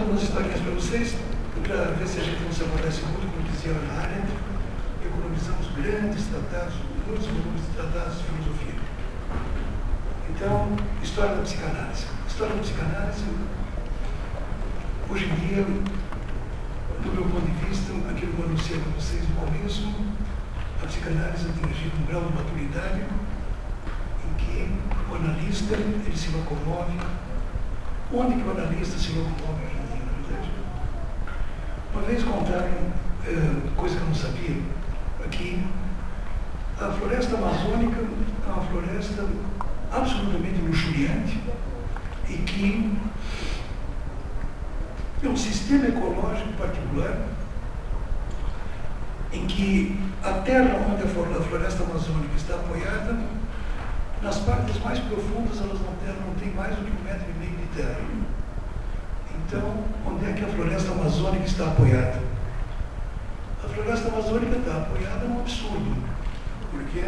umas historinhas para vocês, para ver se a gente não se aborrece muito, como dizia Hannah Arendt, economizamos grandes tratados, muitos volumes de tratados de filosofia. Então, história da psicanálise. História da psicanálise, hoje em dia, do meu ponto de vista, aquilo que eu anunciei para vocês no começo, a psicanálise atingiu um grau de maturidade em que o analista ele se locomove. Onde que o analista se locomove hoje em dia, na verdade? Uma vez contaram, coisa que eu não sabia, aqui, a floresta amazônica é uma floresta absolutamente luxuriante e que é um sistema ecológico particular em que a terra onde a floresta amazônica está apoiada, nas partes mais profundas elas não tem mais do que 1,5 metro de terra. Então, onde é que a floresta amazônica está apoiada? A floresta amazônica está apoiada num absurdo, porque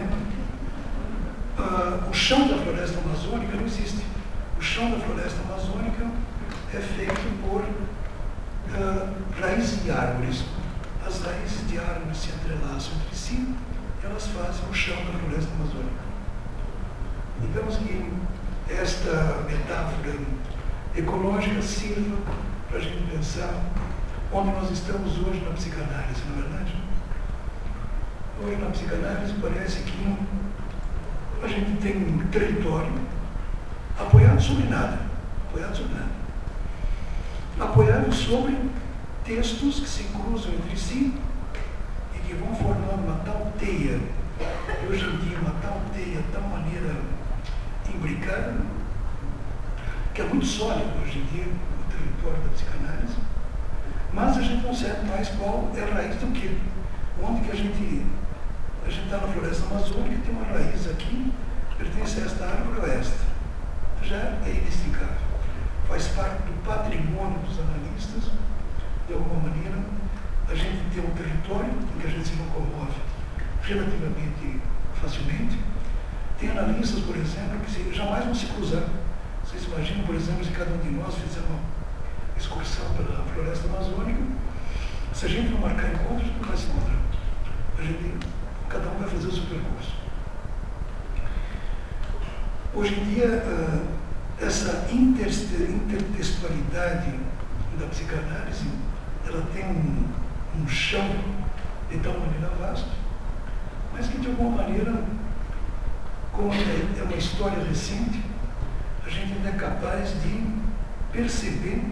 o chão da floresta amazônica não existe. O chão da floresta amazônica é feito por raízes de árvores. As raízes de árvores se entrelaçam entre si e elas fazem o chão da floresta amazônica. Digamos que esta metáfora ecológica sirva para a gente pensar onde nós estamos hoje na psicanálise, não é verdade? Hoje na psicanálise parece que a gente tem um território apoiado sobre nada, apoiado sobre textos que se cruzam entre si e que vão formando uma tal teia, e hoje em dia uma tal teia, tal maneira imbricada, que é muito sólido hoje em dia o território da psicanálise, mas a gente não sabe mais qual é a raiz do quê. Onde que a gente está na floresta amazônica, tem uma raiz aqui, pertence a esta árvore ou a esta. Já é inextricável. Faz parte do patrimônio dos analistas, de alguma maneira, a gente tem um território em que a gente se locomove relativamente facilmente. Tem analistas, por exemplo, que jamais vão se cruzar. Vocês imaginam, por exemplo, se cada um de nós fizer uma excursão pela floresta amazônica, se a gente não marcar encontros, não vai se encontrar. Cada um vai fazer o seu percurso. Hoje em dia, essa intertextualidade da psicanálise, ela tem um chão de tal maneira vasto, mas que de alguma maneira, como é uma história recente, a gente ainda é capaz de perceber,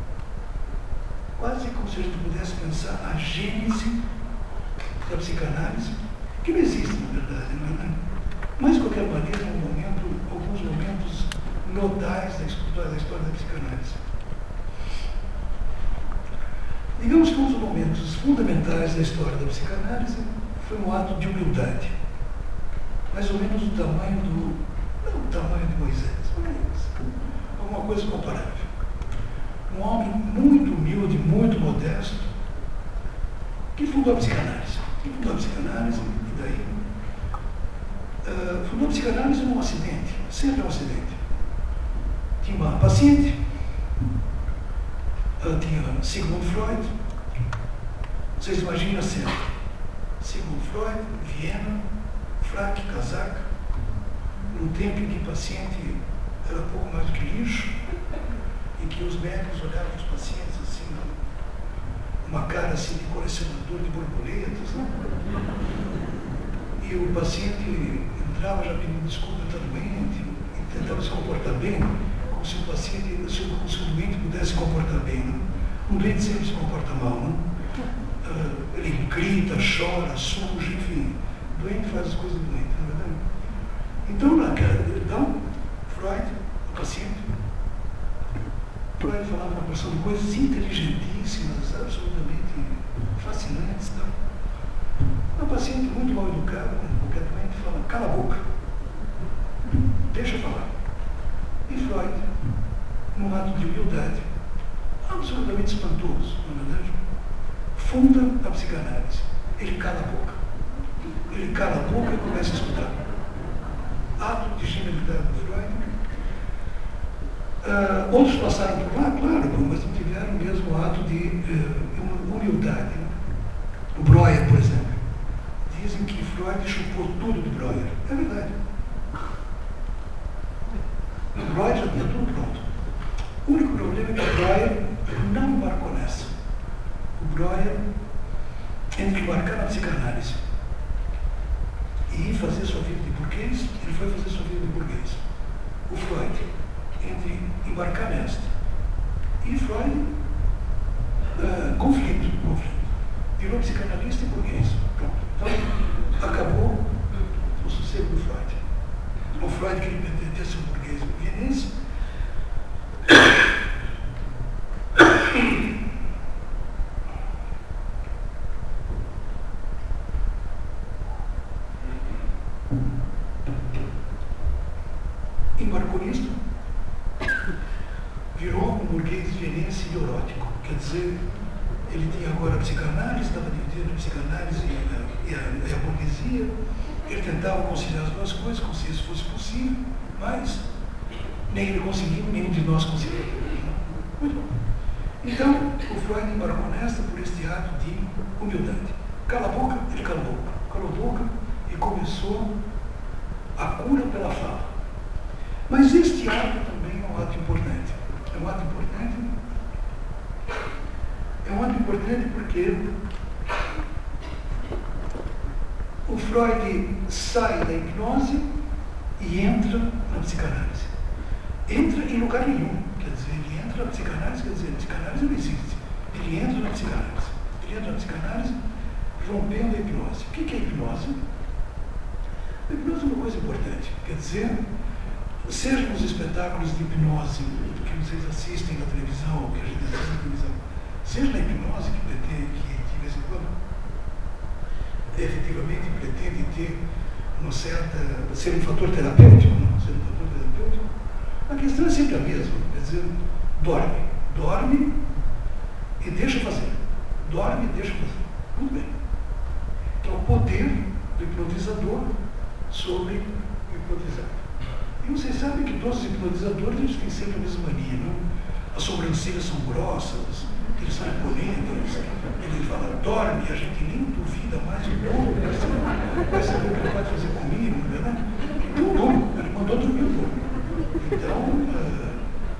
quase como se a gente pudesse pensar a gênese da psicanálise, que não existe, na verdade, não é? Mas, de qualquer maneira, alguns momentos nodais da história da psicanálise. Digamos que um dos momentos fundamentais da história da psicanálise foi um ato de humildade, mais ou menos do tamanho não o tamanho de Moisés, mas alguma coisa comparável. Um homem muito humilde, muito modesto, que fundou a psicanálise. E daí fundou a psicanálise num acidente, sempre um acidente. Tinha uma paciente, tinha Sigmund Freud. Vocês imaginam a cena? Sigmund Freud, Viena, fraque, casaca, num tempo em que o paciente era pouco mais do que lixo, e que os médicos olhavam os pacientes assim, uma cara assim de colecionador de borboletas, né? E o paciente entrava já pedindo desculpa, está doente, e tentava se comportar bem, como se o doente pudesse se comportar bem. Né? Um doente sempre se comporta mal, né? Ele grita, chora, suja, enfim. O doente faz as coisas do doente, não é verdade? Então, Freud, o paciente, Freud falava uma porção de coisas inteligentíssimas, absolutamente fascinantes. Tá? O paciente muito mal educado, como qualquer doente, fala, cala a boca, deixa eu falar. E Freud, num ato de humildade, absolutamente espantoso, na verdade, funda a psicanálise. Ele cala a boca. Ele cala a boca e começa a escutar. Ato de genialidade do Freud. Outros passaram por lá, claro, mas não tiveram o mesmo ato de humildade. O Breuer, por exemplo. Dizem que Freud chupou tudo do Breuer. É verdade. O Breuer já tinha tudo pronto. O único problema é que o Breuer não embarcou nessa. O Breuer, entre embarcar na psicanálise e ir fazer sua vida de burguês, ele foi fazer sua vida de burguês. O Freud, entre embarcar nesta e Freud, conflito. Virou psicanalista e burguês. Pronto. Então, acabou o sossego do Freud. O Freud queria pretender ser um burguês vienense. Embarcou nisto, virou um burguês vienense neurótico. Quer dizer, ele tinha agora a psicanálise, estava dividindo a psicanálise e a burguesia. Ele tentava conciliar as duas coisas, como se isso fosse possível, mas nem ele conseguiu, nenhum de nós conseguiu. Muito bom. Então, o Freud embarcou nesta por este ato de humildade. Cala a boca, ele calou a boca e começou a cura pela fala. Mas este ato também é um ato importante. É um ato importante porque o Freud sai da hipnose e entra na psicanálise. Entra em lugar nenhum. Quer dizer, ele entra na psicanálise, quer dizer, a psicanálise não existe. Ele entra na psicanálise. Ele entra na psicanálise rompendo a hipnose. O que é hipnose? A hipnose é uma coisa importante. Quer dizer, seja nos espetáculos de hipnose que vocês assistem na televisão, que a gente assiste na televisão, seja na hipnose que pretende, que de vez em quando efetivamente pretende ter uma certa, ser um fator terapêutico, não? Ser um fator terapêutico, a questão é sempre a mesma. Quer dizer, dorme e deixa fazer. Dorme e deixa fazer. Muito bem. Então, o poder do hipnotizador sobre o hipnotizado. E vocês sabem que todos os hipnotizadores, eles têm sempre a mesma mania, não? As sobrancelhas são grossas, eles são imponentes, ele fala, dorme, a gente nem duvida mais um pouco, vai saber o que ele vai fazer comigo, né? Então, não, ele mandou dormir um pouco. Então,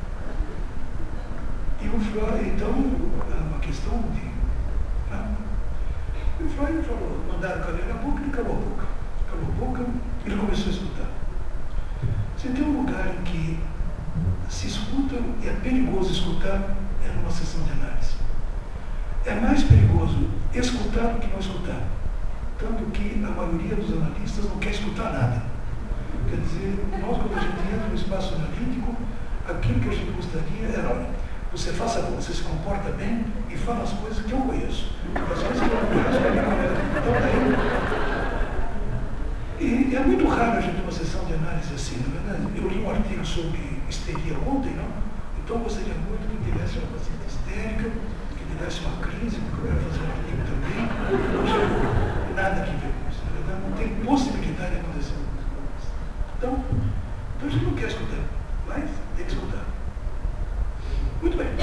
e o Freud, então, uma questão de... Né? E o Freud falou, mandaram calar a boca, ele calou a boca. Calou a boca, ele começou a escutar. Se tem um lugar em que se escuta e é perigoso escutar, é numa sessão de análise. É mais perigoso escutar do que não escutar. Tanto que a maioria dos analistas não quer escutar nada. Quer dizer, nós, quando a gente entra no espaço analítico, aquilo que a gente gostaria era, olha, você faça, você se comporta bem e fala as coisas que eu conheço. As coisas que eu não conheço, então daí... E é muito raro a gente ter uma sessão de análise assim, não é verdade? Eu li um artigo sobre histeria ontem, não? Então eu gostaria muito que tivesse uma paciente histérica, que tivesse uma crise, porque eu quero fazer um artigo também. Não tem nada a ver com isso, na verdade, não tem possibilidade de acontecer uma coisa como essa. Então a gente não quer escutar, mas tem que escutar. Muito bem.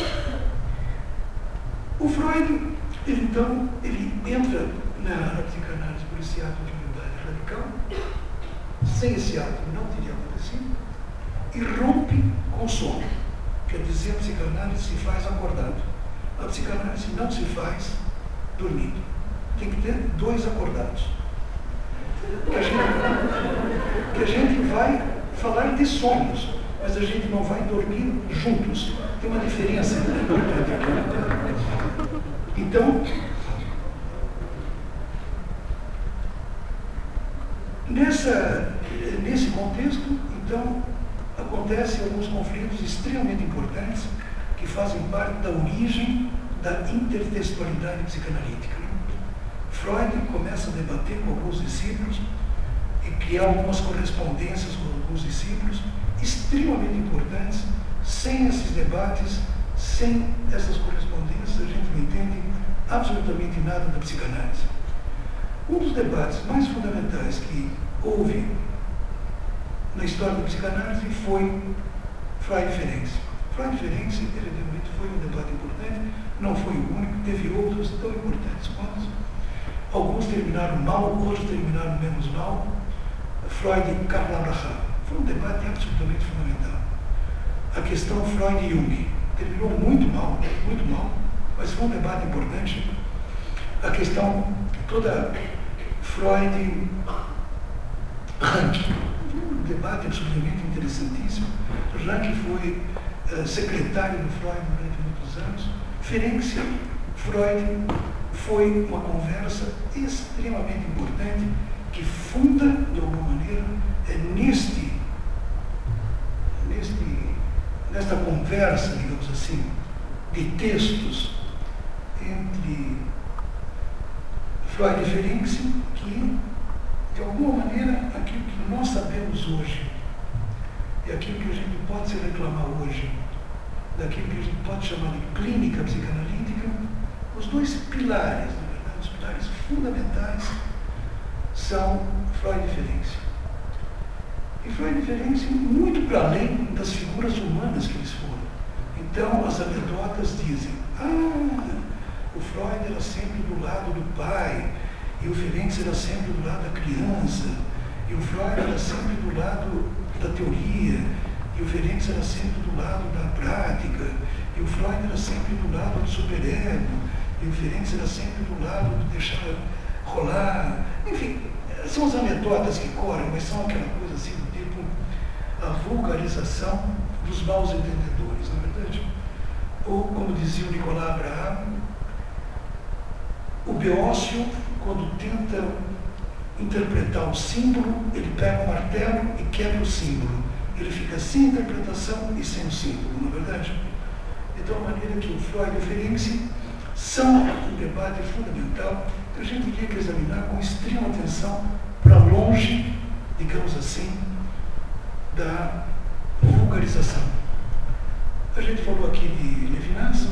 O Freud, ele entra na psicanálise por esse ato de humildade radical. Sem esse ato não teria acontecido. E rompe com o sono. Quer dizer, a psicanálise se faz acordado. A psicanálise não se faz dormindo. Tem que ter dois acordados. Que a gente vai falar de sonhos, mas a gente não vai dormir juntos. Tem uma diferença importante aqui. Então, nesse contexto, então, acontecem alguns conflitos extremamente importantes que fazem parte da origem da intertextualidade psicanalítica. Freud começa a debater com alguns discípulos e criar algumas correspondências com alguns discípulos extremamente importantes. Sem esses debates, sem essas correspondências, a gente não entende absolutamente nada da psicanálise. Um dos debates mais fundamentais que houve na história da psicanálise foi Freud e Ferenczi. Freud e Ferenczi, evidentemente, foi um debate importante, não foi o único, teve outros tão importantes quanto. Alguns terminaram mal, outros terminaram menos mal. Freud e Karl Abraham. Foi um debate absolutamente fundamental. A questão Freud e Jung terminou muito mal, mas foi um debate importante. A questão toda Freud, Rank, um debate absolutamente interessantíssimo. Rank foi secretário do Freud durante muitos anos. Ferenczi, Freud, foi uma conversa extremamente importante que funda, de alguma maneira, nesta conversa, digamos assim, de textos entre Freud e Ferenczi, que, de alguma maneira, aquilo que nós sabemos hoje e aquilo que a gente pode se reclamar hoje, daquilo que a gente pode chamar de clínica psicanalítica, os dois pilares, na verdade, os pilares fundamentais, são Freud e Ferenczi. E Freud e Ferenczi, muito para além das figuras humanas que eles foram. Então, as anedotas dizem, o Freud era sempre do lado do pai, e o Ferenczi era sempre do lado da criança, e o Freud era sempre do lado da teoria, e o Ferenczi era sempre do lado da prática, e o Freud era sempre do lado do superego, e o Ferenczi era sempre do lado de deixar rolar. Enfim, são as anedotas que correm, mas são aquela coisa assim do tipo a vulgarização dos maus entendedores, na verdade. Ou, como dizia o Nicolau Abraham, o Beócio, quando tenta interpretar o símbolo, ele pega o martelo e quebra o símbolo. Ele fica sem interpretação e sem o símbolo, não é verdade? Então, a maneira que o Freud e o Ferenczi são um debate fundamental que a gente teria que examinar com extrema atenção para longe, digamos assim, da vulgarização. A gente falou aqui de Levinas.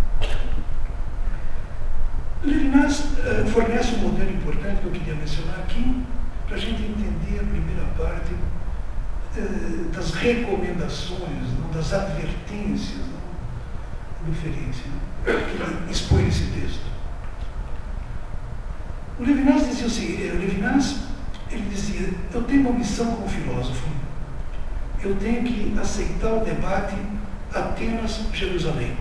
Levinas fornece um modelo importante que eu queria mencionar aqui, para a gente entender a primeira parte das recomendações, não, das advertências, não, do Ferenczi, que ele expõe nesse texto. O Levinas dizia o seguinte, ele dizia, eu tenho uma missão como filósofo, eu tenho que aceitar o debate Atenas-Jerusalém.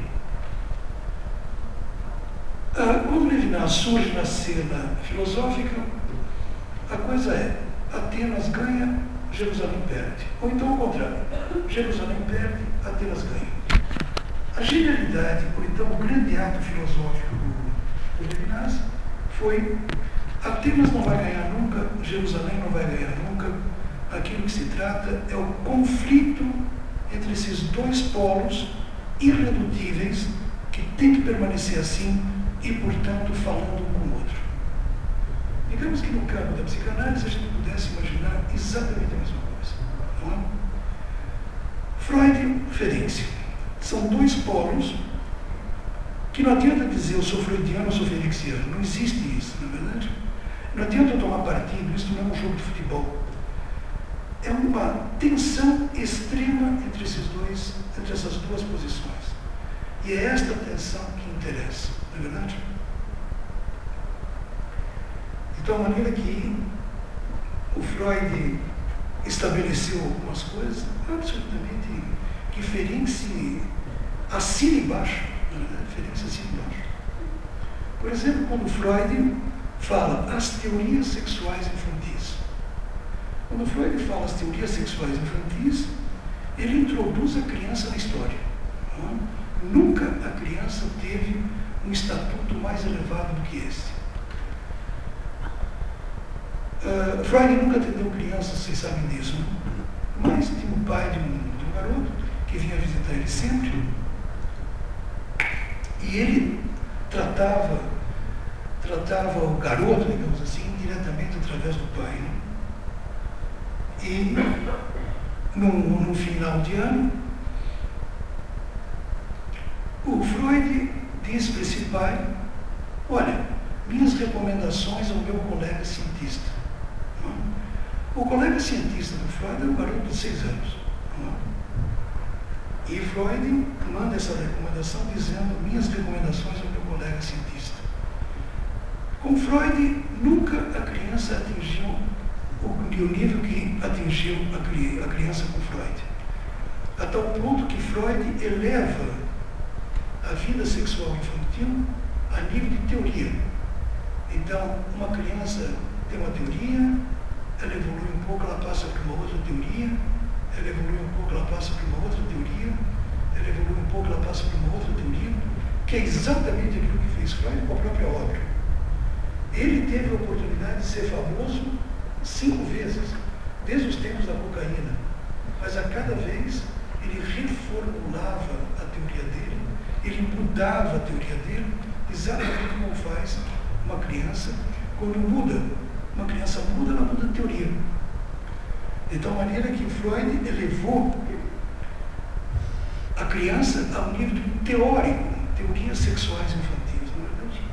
Quando Levinas surge na cena filosófica, a coisa é, Atenas ganha, Jerusalém perde. Ou então ao contrário, Jerusalém perde, Atenas ganha. A genialidade, ou então o grande ato filosófico do Levinas foi Atenas não vai ganhar nunca, Jerusalém não vai ganhar nunca. Aquilo que se trata é o conflito entre esses dois polos irredutíveis que tem que permanecer assim e, portanto, falando um com o outro. Digamos que no campo da psicanálise a gente pudesse imaginar exatamente a mesma coisa. Não é? Freud e Ferenczi são dois polos que não adianta dizer eu sou freudiano ou sou ferenciano. Não existe isso, não é verdade? Não adianta eu tomar partido, isso não é um jogo de futebol. É uma tensão extrema entre essas duas posições. E é esta tensão que interessa, não é verdade? Então, a maneira que o Freud estabeleceu algumas coisas, absolutamente, que Ferenczi assina embaixo, não é verdade? Ferenczi assina embaixo. Por exemplo, quando Freud fala as teorias sexuais infantis. Quando Freud fala as teorias sexuais infantis, ele introduz a criança na história. Não é? Nunca a criança teve um estatuto mais elevado do que esse. Freud nunca atendeu crianças, vocês sabem disso, não? Mas tinha um pai de um garoto que vinha visitar ele sempre e ele tratava o garoto, digamos assim, diretamente através do pai. Né? E no final de ano, o Freud diz para esse pai, olha, minhas recomendações ao meu colega cientista. O colega cientista do Freud era um garoto de 6 anos. E Freud manda essa recomendação dizendo minhas recomendações ao meu colega cientista. Com Freud, nunca a criança atingiu o nível que atingiu a criança com Freud. A tal ponto que Freud eleva a vida sexual infantil a nível de teoria. Então, uma criança tem uma teoria, ela evolui um pouco, ela passa para uma outra teoria, ela evolui um pouco, ela passa para uma outra teoria, ela evolui um pouco, ela passa para uma outra teoria, que é exatamente aquilo que fez Freud com a própria obra. Ele teve a oportunidade de ser famoso 5 vezes, desde os tempos da cocaína, mas a cada vez ele reformulava a teoria dele, ele mudava a teoria dele, exatamente como faz uma criança quando muda. Uma criança muda, ela muda a teoria. De tal maneira que Freud elevou a criança ao nível teórico, teorias sexuais infantis, não é verdade?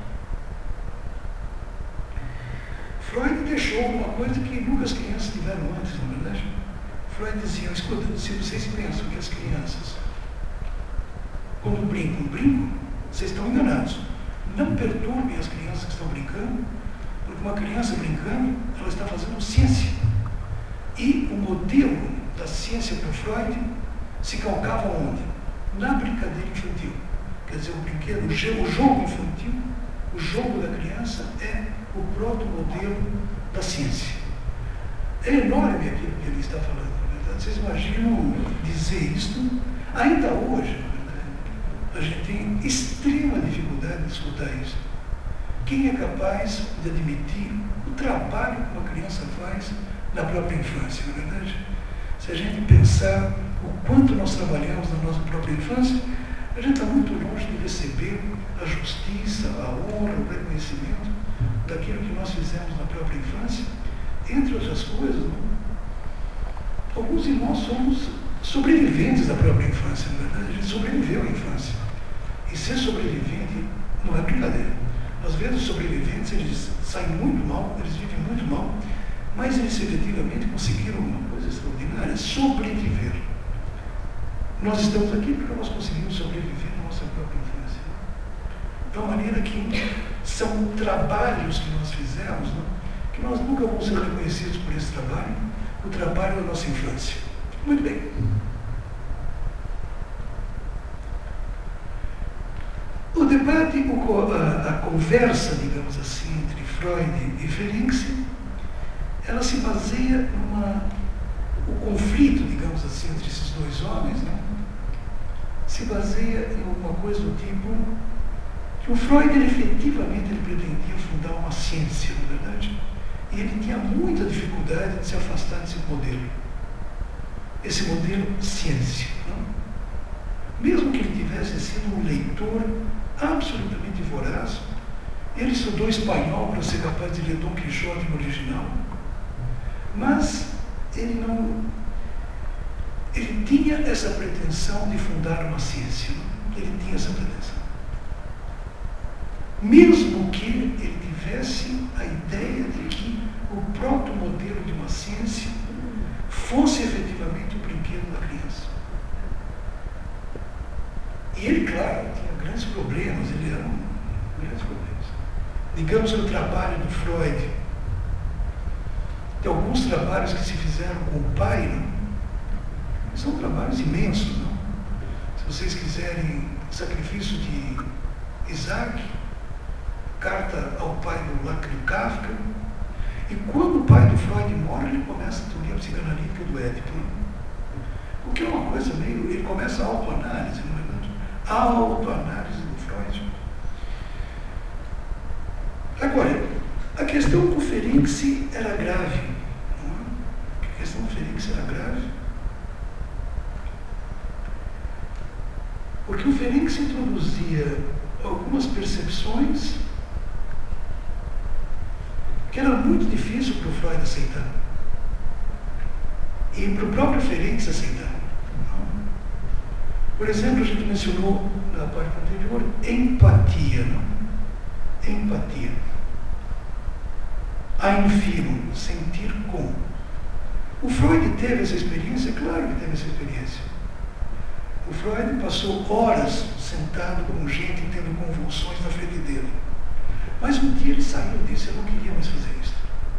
Freud deixou uma coisa que nunca as crianças tiveram antes, não é verdade? Freud dizia, escuta, se vocês pensam que as crianças, quando brincam, vocês estão enganados. Não perturbem as crianças que estão brincando, porque uma criança brincando, ela está fazendo ciência. E o modelo da ciência para Freud se calcava onde? Na brincadeira infantil. Quer dizer, o brinquedo, o jogo infantil, o jogo da criança é o proto-modelo da ciência. É enorme aquilo que ele está falando, na verdade. Vocês imaginam dizer isto? Ainda hoje, na verdade, a gente tem extrema dificuldade de escutar isso. Quem é capaz de admitir o trabalho que uma criança faz na própria infância, não é verdade? Se a gente pensar o quanto nós trabalhamos na nossa própria infância, a gente está muito longe de receber a justiça, a honra, o reconhecimento daquilo que nós fizemos na própria infância, entre outras coisas. Não? Alguns de nós somos sobreviventes da própria infância, não é verdade? A gente sobreviveu à infância. E ser sobrevivente não é brincadeira. Às vezes os sobreviventes, eles saem muito mal, eles vivem muito mal, mas eles efetivamente conseguiram uma coisa extraordinária, sobreviver. Nós estamos aqui porque nós conseguimos sobreviver na nossa própria infância. De uma maneira que são trabalhos que nós fizemos, não? Que nós nunca vamos ser reconhecidos por esse trabalho, o trabalho da nossa infância. Muito bem. O debate, a conversa, digamos assim, entre Freud e Ferenczi, ela se baseia o conflito, digamos assim, entre esses dois homens, né? Se baseia em alguma coisa do tipo que o Freud, efetivamente, ele pretendia fundar uma ciência, não é verdade? E ele tinha muita dificuldade de se afastar desse modelo. Esse modelo ciência. Não? Mesmo que ele tivesse sido um leitor absolutamente voraz, ele estudou espanhol para ser capaz de ler Dom Quixote no original, mas ele tinha essa pretensão de fundar uma ciência. Não? Ele tinha essa pretensão. Mesmo que ele tivesse a ideia de que o próprio modelo de uma ciência fosse efetivamente o brinquedo da criança. E ele, claro, tinha grandes problemas, ele era grandes problemas. Digamos que o trabalho do Freud, tem alguns trabalhos que se fizeram com o pai, não? São trabalhos imensos, não? Se vocês quiserem, Sacrifício de Isaac, Carta ao pai do Kafka, e quando o pai do Freud morre, ele começa a teoria psicanalítica do Édipo. O que é uma coisa meio... Ele começa a autoanálise, não é verdade? A autoanálise do Freud. Agora, a questão com o Ferenczi era grave. Não é? A questão do Ferenczi era grave. Porque o Ferenczi introduzia algumas percepções que era muito difícil para o Freud aceitar. E para o próprio Ferenczi aceitar. Por exemplo, a gente mencionou na parte anterior empatia. Não? Empatia. Einfühlung, sentir com. O Freud teve essa experiência? Claro que teve essa experiência. O Freud passou horas sentado com gente tendo convulsões na frente dele. Mas um dia ele saiu e disse: eu não queria mais fazer isso.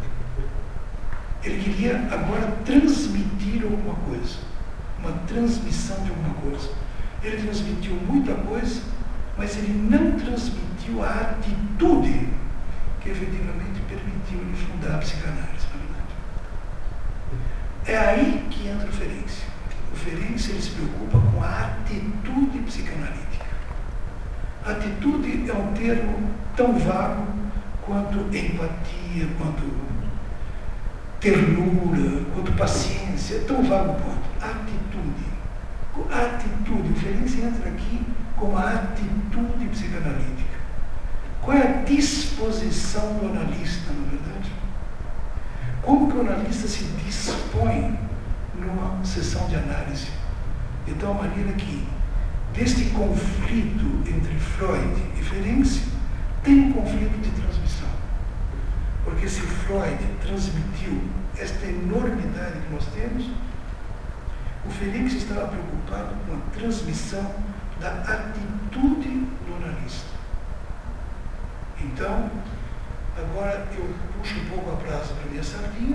Ele queria agora transmitir alguma coisa, uma transmissão de alguma coisa. Ele transmitiu muita coisa, mas ele não transmitiu a atitude que efetivamente permitiu ele fundar a psicanálise, na verdade. É aí que entra o Ferenczi. O Ferenczi, ele se preocupa com a atitude psicanalítica. Atitude é um termo tão vago quanto empatia, quanto ternura, quanto paciência, é tão vago quanto atitude. A atitude, o Ferenczi entra aqui com a atitude psicanalítica. Qual é a disposição do analista, na verdade? Como que o analista se dispõe numa sessão de análise? De tal maneira que, deste conflito entre Freud e Ferenczi, tem um conflito de transmissão. Porque se Freud transmitiu esta enormidade que nós temos, o Ferenczi estava preocupado com a transmissão da atitude do analista. Então, agora eu puxo um pouco a brasa para a minha sardinha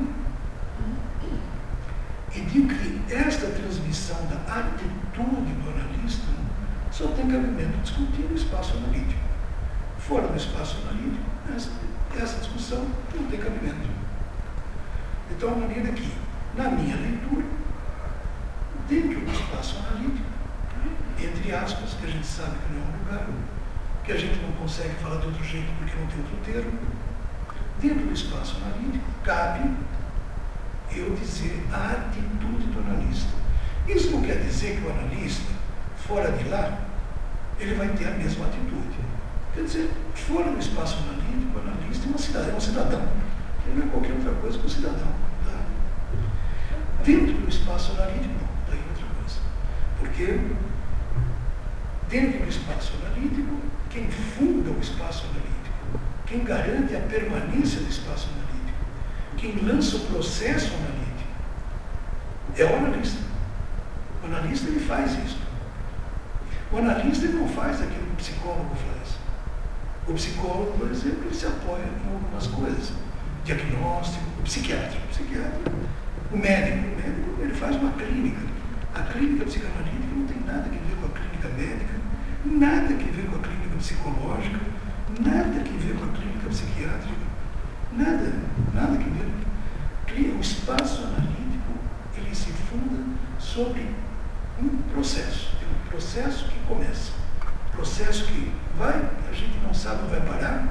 e digo que esta transmissão da atitude do analista só tem cabimento discutir no espaço analítico. Fora do espaço analítico, essa discussão não tem cabimento. De tal maneira que, na minha leitura, dentro do espaço analítico, entre aspas, que a gente sabe que não é um lugar, que a gente não consegue falar de outro jeito porque não tem outro termo, dentro do espaço analítico, cabe eu dizer a atitude do analista. Isso não quer dizer que o analista, fora de lá, ele vai ter a mesma atitude. Quer dizer, fora do espaço analítico, o analista é um cidadão. Ele não é qualquer outra coisa que um cidadão. Tá? Dentro do espaço analítico, não. Daí outra coisa. Porque dentro do espaço analítico, quem funda o espaço analítico, quem garante a permanência do espaço analítico, quem lança o processo analítico, é o analista. O analista, ele faz isso. O analista, ele não faz aquilo que o psicólogo faz. O psicólogo, por exemplo, ele se apoia em algumas coisas. Diagnóstico, o psiquiatra, o médico, ele faz uma clínica. A clínica psicanalítica não tem nada a ver com a clínica médica, nada a ver com a clínica psicológica, nada a ver com a clínica psiquiátrica, nada a ver. O espaço analítico, ele se funda sobre um processo que começa, processo que vai, a gente não sabe onde vai parar.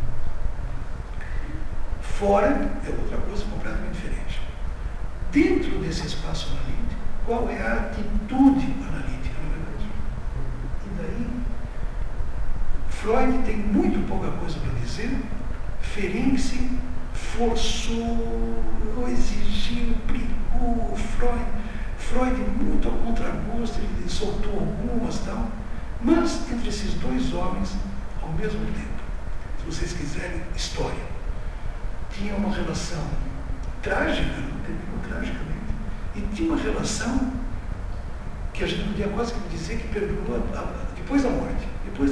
Fora é outra coisa completamente diferente. Dentro desse espaço analítico, qual é a atitude analítica, na verdade? E daí, Freud tem muito pouca coisa para dizer, Ferenczi forçou, exigiu, brigou, Freud muito a contragosto, ele soltou algumas e tal, mas entre esses dois homens, ao mesmo tempo, se vocês quiserem, história, tinha uma relação trágica, terminou tragicamente, e tinha uma relação que a gente podia quase que dizer que perdurou depois da morte.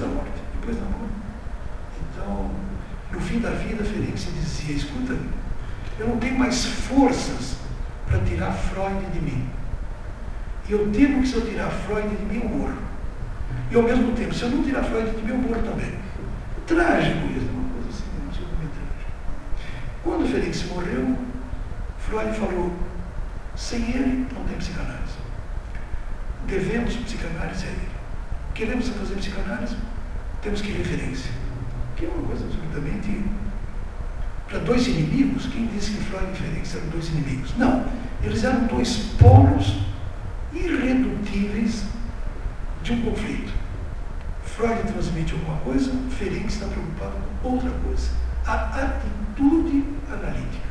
Então, no fim da vida, Ferenczi dizia: escuta, eu não tenho mais forças para tirar Freud de mim. E eu temo que se eu tirar Freud de mim, eu morro. E ao mesmo tempo, se eu não tirar Freud de mim, eu morro também. Trágico isso, uma coisa assim, absolutamente trágica. Quando Ferenczi morreu, Freud falou: sem ele, não tem psicanálise. Devemos psicanálise a ele. Queremos fazer psicanálise, temos que ir Ferenczi. Que é uma coisa absolutamente... Para dois inimigos, quem disse que Freud e Ferenczi eram dois inimigos? Não, eles eram dois polos irredutíveis de um conflito. Freud transmite alguma coisa, Ferenczi está preocupado com outra coisa. A atitude analítica.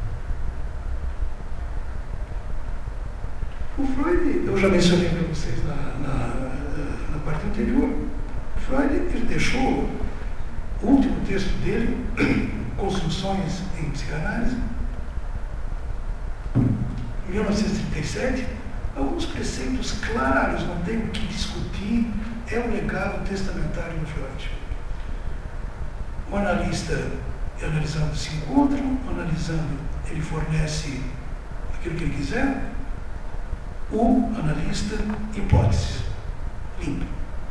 O Freud, eu já mencionei para vocês na parte anterior, Freud, ele deixou o último texto dele, Construções em Psicanálise, em 1937, alguns preceitos claros, não tem o que discutir, é o legado testamentário do Freud. O analista e analisando se encontram, analisando ele fornece aquilo que ele quiser, o analista hipóteses, limpo.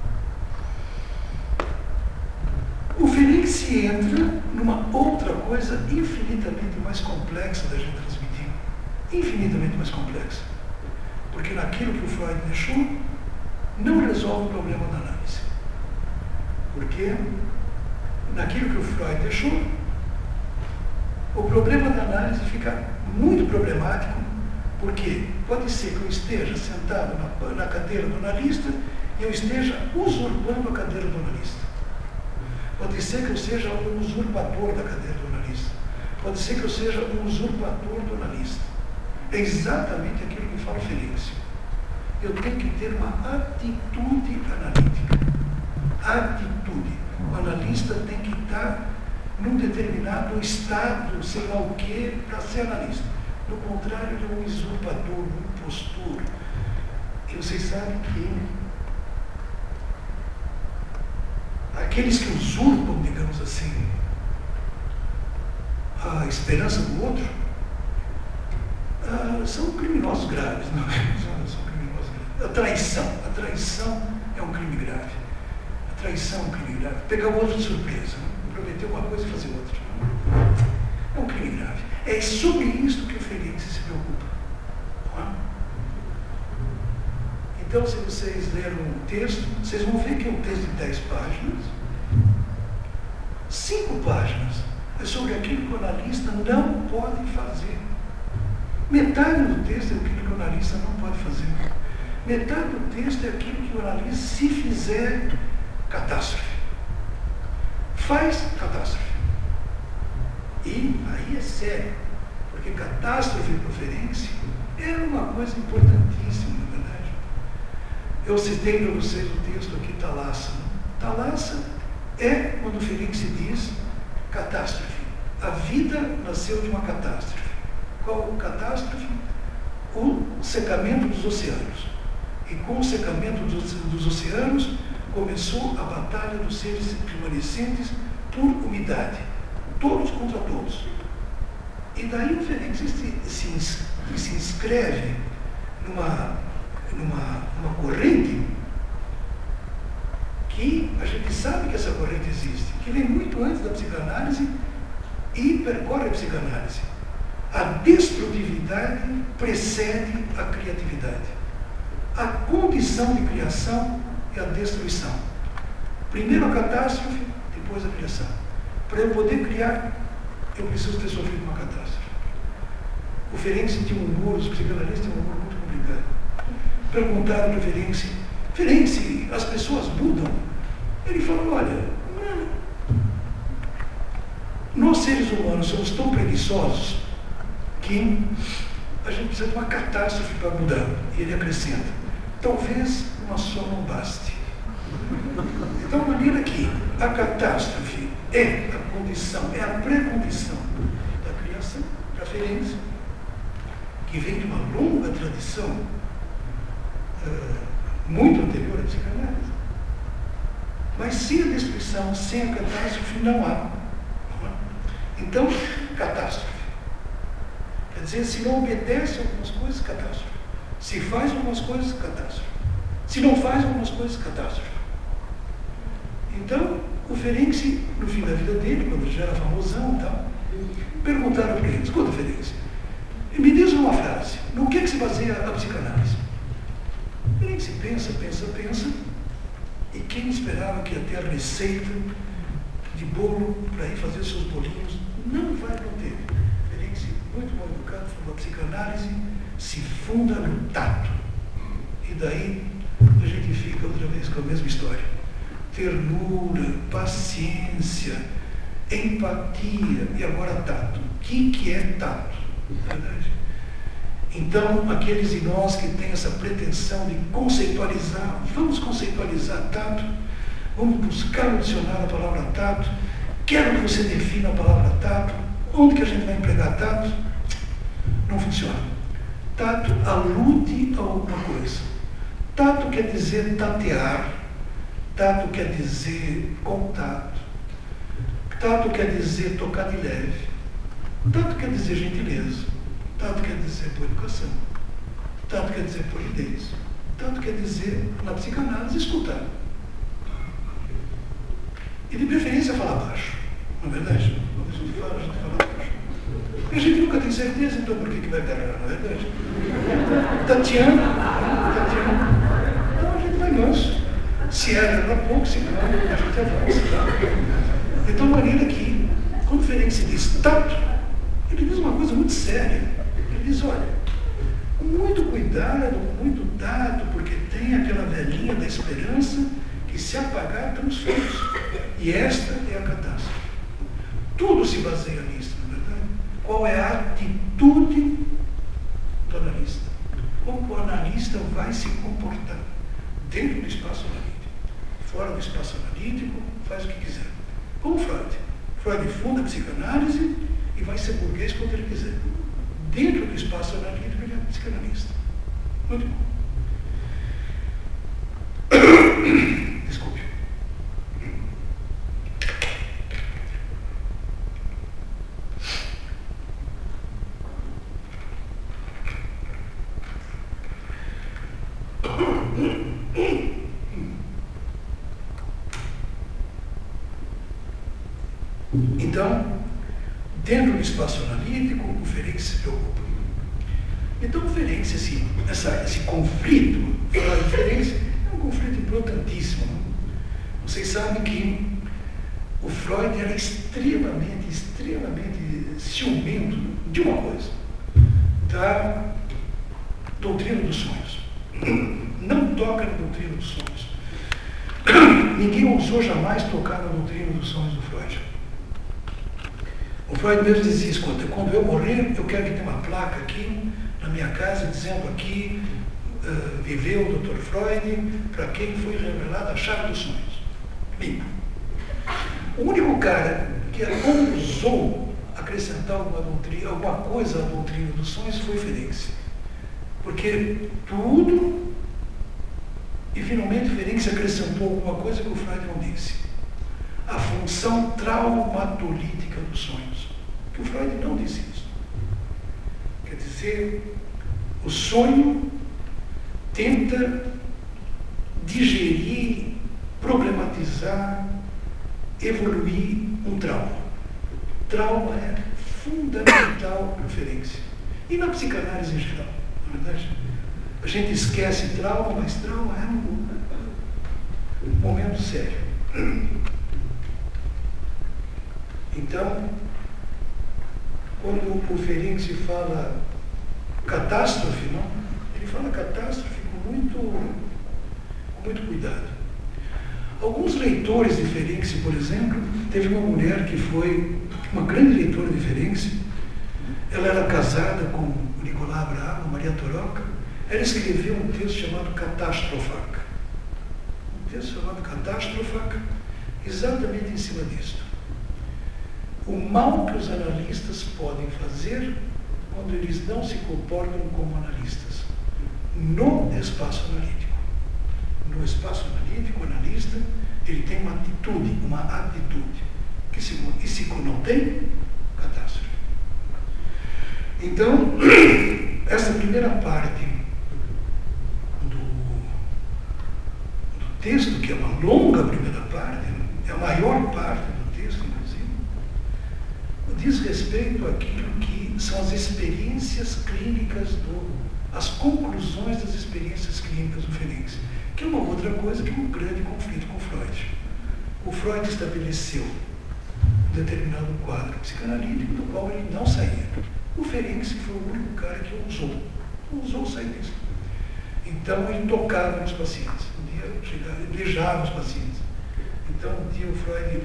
O Félix entra numa outra coisa infinitamente mais complexa da gente transmitir, infinitamente mais complexa, porque naquilo que o Freud deixou não resolve o problema da análise, porque naquilo que o Freud deixou o problema da análise fica muito problemático, porque pode ser que eu esteja sentado na cadeira do analista e eu esteja usurpando a cadeira do analista. Pode ser que eu seja um usurpador da cadeira do analista. Pode ser que eu seja um usurpador do analista. É exatamente aquilo que fala Félix. Eu tenho que ter uma atitude analítica. Atitude. O analista tem que estar num determinado estado, sei lá o que, para ser analista. Do contrário, ele é um usurpador, um impostor. E vocês sabem que aqueles que usurpam, digamos assim, a esperança do outro, são criminosos graves, não é? São criminosos graves. A traição é um crime grave. A traição é um crime grave. Pegar o outro de surpresa, prometer uma coisa e fazer outra. É um crime grave. É sobre isso que o Félix se preocupa. Não é? Então, se vocês leram o texto, vocês vão ver que é um texto de 10 páginas. 5 páginas é sobre aquilo que o analista não pode fazer. Metade do texto é aquilo que o analista não pode fazer. Metade do texto é aquilo que o analista, se fizer, catástrofe. Faz catástrofe. E aí é sério, porque catástrofe e preferência é uma coisa importantíssima, na verdade. Eu citei para vocês o texto aqui, Thalassa. Thalassa é quando o Félix diz catástrofe. A vida nasceu de uma catástrofe. Qual catástrofe? O secamento dos oceanos. E com o secamento dos oceanos, começou a batalha dos seres remanescentes por umidade. Todos contra todos. E daí o Félix se inscreve numa corrente que a gente sabe que essa corrente existe, que vem muito antes da psicanálise e percorre a psicanálise. A destrutividade precede a criatividade. A condição de criação é a destruição. Primeiro a catástrofe, depois a criação. Para eu poder criar, eu preciso ter sofrido uma catástrofe. O Félix tinha um humor, os psicanalistas tinham um humor muito complicado. Perguntaram para o Félix, Félix, as pessoas mudam? Ele falou, olha, nós seres humanos somos tão preguiçosos que a gente precisa de uma catástrofe para mudar. E ele acrescenta, talvez uma só não baste. Então, a maneira que a catástrofe é a condição, é a pré-condição da criação, para Félix, que vem de uma longa tradição muito anterior à psicanálise. Mas sem a destruição, sem a catástrofe, não há. Então, catástrofe. Quer dizer, se não obedece a algumas coisas, catástrofe. Se faz algumas coisas, catástrofe. Se não faz algumas coisas, catástrofe. Então, o Félix, no fim da vida dele, quando já era famosão e tal, perguntaram para ele, escuta, Félix, me diz uma frase, no que se baseia a psicanálise? Félix pensa, e quem esperava que ia ter a receita de bolo para ir fazer seus bolinhos, não vai ter. Félix, muito mal educado, falou, a psicanálise se funda no tato. E daí a gente fica outra vez com a mesma história. Ternura, paciência, empatia e agora tato. O que é tato? Verdade? Então, aqueles de nós que têm essa pretensão de conceitualizar, vamos conceitualizar tato, vamos buscar no dicionário a palavra tato, quero que você defina a palavra tato, onde que a gente vai empregar tato? Não funciona. Tato alude a alguma coisa. Tato quer dizer tatear. Tato quer dizer contato. Tato quer dizer tocar de leve. Tato quer dizer gentileza. Tato quer dizer boa educação. Tato quer dizer polidez. Tato quer dizer, na psicanálise, escutar. E de preferência falar baixo. Não é verdade? Quando a gente fala baixo. E a gente nunca tem certeza, então por que vai carregar, não é verdade? Tateando. Então a gente vai manso. Se erra para pouco, se não, a gente avança. Tá? De tal maneira que, quando o Ferenczi diz tato, ele diz uma coisa muito séria. Ele diz, olha, com muito cuidado, com muito tato, porque tem aquela velhinha da esperança que se apagar transforma. E esta é a catástrofe. Tudo se baseia nisso, não é verdade? Qual é a atitude do analista? Como o analista vai se comportar dentro do espaço analítico? Fora do espaço analítico, faz o que quiser. Como Freud. Freud funda a psicanálise e vai ser burguês quando ele quiser. Dentro do espaço analítico, ele é psicanalista. Muito bom. Desculpe. Então, dentro do espaço analítico, o Ferenczi se preocupa. Então, o Ferenczi, esse conflito, falar de Ferenczi, é um conflito importantíssimo. Vocês sabem que o Freud era extremamente ciumento de uma coisa, da doutrina dos sonhos. Não toca na doutrina dos sonhos. Ninguém ousou jamais tocar na doutrina dos sonhos do Freud. O Freud mesmo dizia isso, quando eu morrer, eu quero que tenha uma placa aqui na minha casa dizendo aqui viveu o Dr. Freud, para quem foi revelada a chave dos sonhos. Bem, o único cara que ousou acrescentar alguma coisa à doutrina dos sonhos foi Ferenczi. Porque tudo, e finalmente Ferenczi acrescentou alguma coisa que o Freud não disse. A função traumatolítica dos sonhos. Que o Freud não disse isso. Quer dizer, o sonho tenta digerir, problematizar, evoluir um trauma. Trauma é fundamental para o Ferenczi. E na psicanálise em geral, na verdade. A gente esquece trauma, mas trauma é um momento sério. Então, quando o Ferenczi fala catástrofe, não? Ele fala catástrofe com muito cuidado. Alguns leitores de Ferenczi, por exemplo, teve uma mulher que foi uma grande leitora de Ferenczi. Ela era casada com o Nicolau Abraham, Maria Toroca. Ela escreveu um texto chamado Catástrofac. Um texto chamado Catástrofac, exatamente em cima disso. O mal que os analistas podem fazer quando eles não se comportam como analistas. No espaço analítico. No espaço analítico, o analista, ele tem uma atitude. E se não tem, catástrofe. Então, essa primeira parte do texto, que é uma longa primeira parte, é a maior parte do texto, inclusive, diz respeito àquilo que são as experiências clínicas, as conclusões das experiências clínicas do Ferenczi, que é uma outra coisa que é um grande conflito com Freud. O Freud estabeleceu um determinado quadro psicanalítico do qual ele não saía. O Ferenczi foi o único cara que ousou sair disso. Então ele tocava nos pacientes. Um dia chegava, ele beijava os pacientes. Então um dia o Freud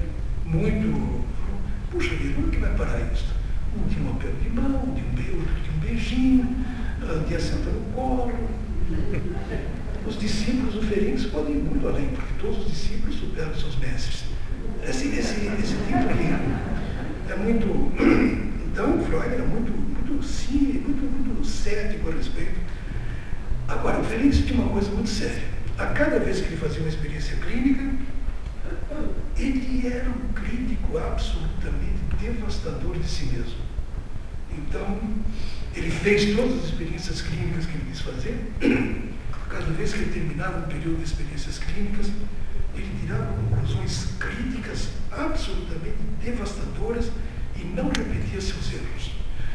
puxa vida, como é que vai parar isso? Um dia um aperto de mão, um dia um beijinho, um dia senta no colo. Os discípulos do Ferenczi podem ir muito além, porque todos os discípulos superam seus mestres. Esse tipo aqui é muito... Então, Freud era muito muito, sim, muito cético a respeito. Agora, o Félix tinha uma coisa muito séria. A cada vez que ele fazia uma experiência clínica, ele era um crítico absolutamente devastador de si mesmo. Então, ele fez todas as experiências clínicas que ele quis fazer. Cada vez que ele terminava um período de experiências clínicas, ele tirava conclusões críticas absolutamente devastadoras e não repetia seus erros.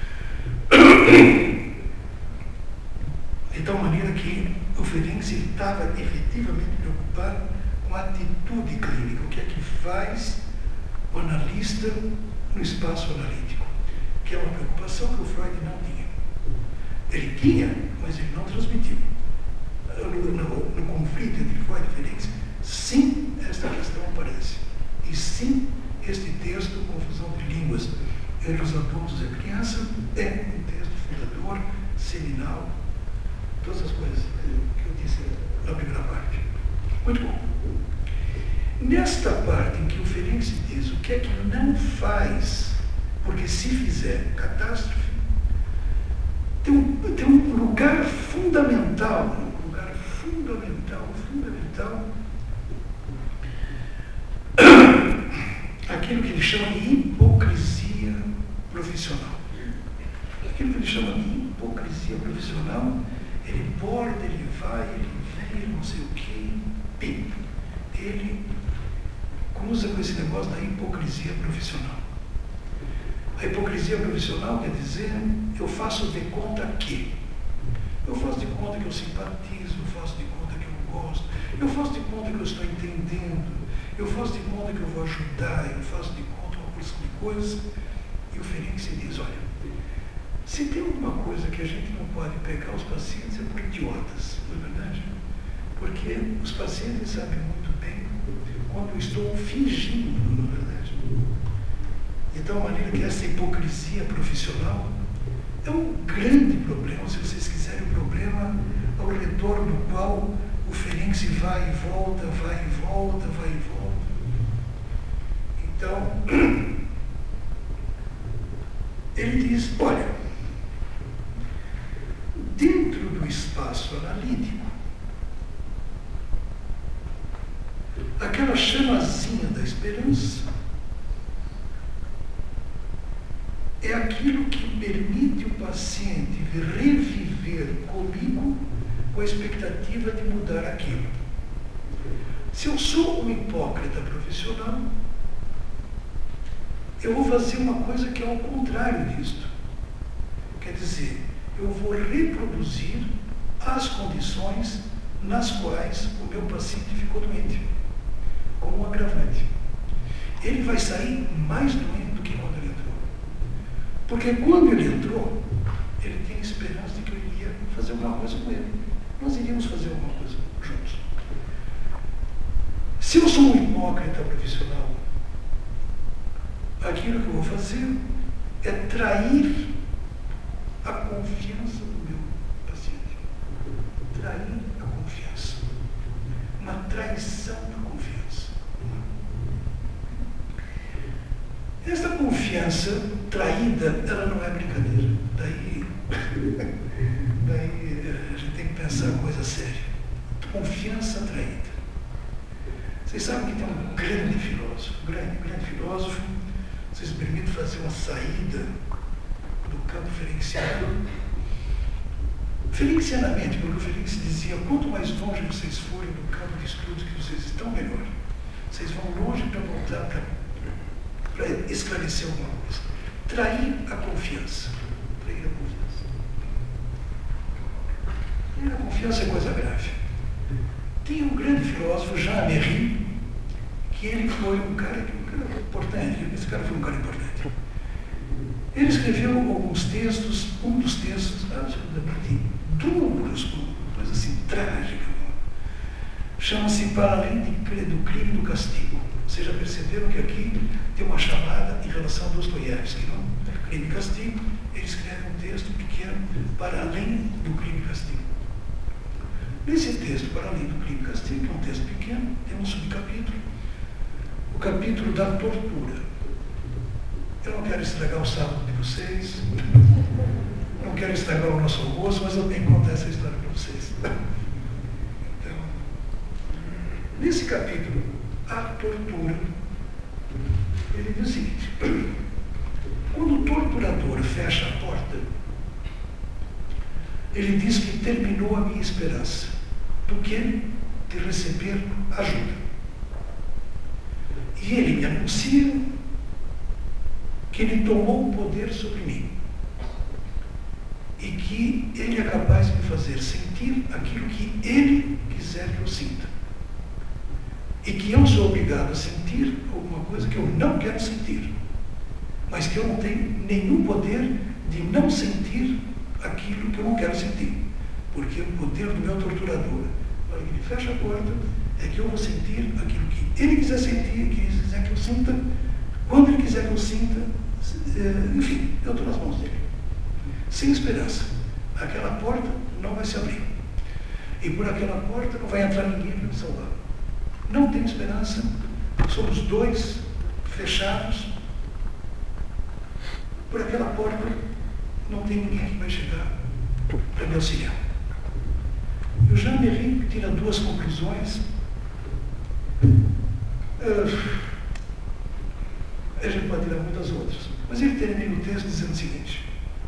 De tal maneira que o Ferenc estava efetivamente preocupado com a atitude clínica, o que é que faz o analista no espaço analítico, que é uma preocupação que o Freud não tinha. Ele tinha, mas ele não transmitiu. No conflito entre Freud e Ferenc, sim, esta questão aparece. E sim, este texto, Confusão de Línguas entre os adultos e a criança, é um texto fundador, seminal, todas as coisas que eu disse na primeira parte. Muito bom. Nesta parte em que o Ferenc diz o que é que não faz, porque se fizer catástrofe, tem um lugar fundamental, aquilo que ele chama de hipocrisia profissional. Aquilo que ele chama de hipocrisia profissional, ele borda, ele vai, ele vem, não sei o quê, ele cruza com esse negócio da hipocrisia profissional. A hipocrisia profissional quer dizer, eu faço de conta que. Eu faço de conta que eu simpatizo, eu faço de conta que eu gosto, eu faço de conta que eu estou entendendo, eu faço de conta que eu vou ajudar, eu faço de conta uma porção de coisas. E o Ferenc diz, olha, se tem alguma coisa que a gente não pode pegar os pacientes é por idiotas, não é verdade? Porque os pacientes sabem muito bem quando eu estou fingindo, não é verdade? De tal maneira que essa hipocrisia profissional é um grande problema, se vocês quiserem, um problema ao redor do qual o Ferenc vai e volta, vai e volta, vai e volta. Então, ele diz, olha, dentro do espaço analítico, aquela chamazinha da esperança é aquilo que permite o paciente reviver comigo com a expectativa de mudar aquilo. Se eu sou um hipócrita profissional, eu vou fazer uma coisa que é ao contrário disto. Quer dizer, eu vou reproduzir as condições nas quais o meu paciente ficou doente, como um agravante. Ele vai sair mais doente do que quando ele entrou. Porque quando ele entrou, ele tinha esperança de que eu iria fazer alguma coisa com ele. Nós iríamos fazer alguma coisa juntos. Se eu sou um hipócrita profissional, aquilo que eu vou fazer é trair a confiança do meu paciente. Trair a confiança. Uma traição da confiança. Esta confiança traída, ela não é brincadeira. Daí a gente tem que pensar coisa séria. Confiança traída. Vocês sabem que tem um grande filósofo, vocês me permitem fazer uma saída do campo ferenciano. Ferencianamente, porque o Ferenc dizia, quanto mais longe vocês forem do campo de estudos que vocês estão, melhor. Vocês vão longe para voltar para esclarecer alguma coisa. Trair a confiança. Trair a confiança. Trair a confiança é coisa grave. Tem um grande filósofo, Jean Améry, que ele foi um cara importante. Esse cara foi um cara importante. Ele escreveu alguns textos, um dos textos absolutamente duros, coisa assim trágica. Chama-se Para Além do Crime e do Castigo. Vocês já perceberam que aqui tem uma chamada em relação a Dostoiévski, não? Crime e Castigo, ele escreve um texto pequeno, Para Além do Crime e Castigo. Nesse texto, Para Além do Crime e Castigo, que é um texto pequeno, tem um subcapítulo, o capítulo da tortura. Eu não quero estragar o sábado de vocês, quero estragar o nosso almoço, mas eu tenho que contar essa história para vocês. Então, nesse capítulo, a tortura, ele diz o seguinte: quando o torturador fecha a porta, ele diz que terminou a minha esperança, do que de receber ajuda. E ele me anuncia que ele tomou o poder sobre mim e que ele é capaz de me fazer sentir aquilo que ele quiser que eu sinta. E que eu sou obrigado a sentir alguma coisa que eu não quero sentir, mas que eu não tenho nenhum poder de não sentir aquilo que eu não quero sentir, porque o poder do meu torturador, na hora que ele fecha a porta, é que eu vou sentir aquilo que ele quiser sentir, que ele quiser que eu sinta, quando ele quiser que eu sinta, enfim, eu estou nas mãos dele. Sem esperança. Aquela porta não vai se abrir. E por aquela porta não vai entrar ninguém para me salvar. Não tem esperança. Somos dois fechados. Por aquela porta não tem ninguém que vai chegar para me auxiliar. E o Jean Méry tira duas conclusões. A gente pode tirar muitas outras. Mas ele termina o texto dizendo o seguinte: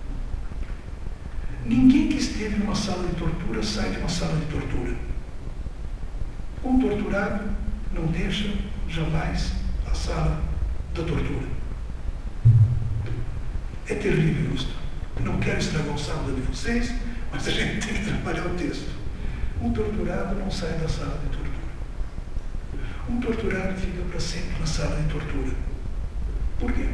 ninguém que esteve numa sala de tortura sai de uma sala de tortura. Um torturado não deixa jamais a sala da tortura. É terrível isto. Não quero estragar o sábado de vocês, mas a gente tem que trabalhar o texto. Um torturado não sai da sala de tortura. Um torturado fica para sempre na sala de tortura. Por quê?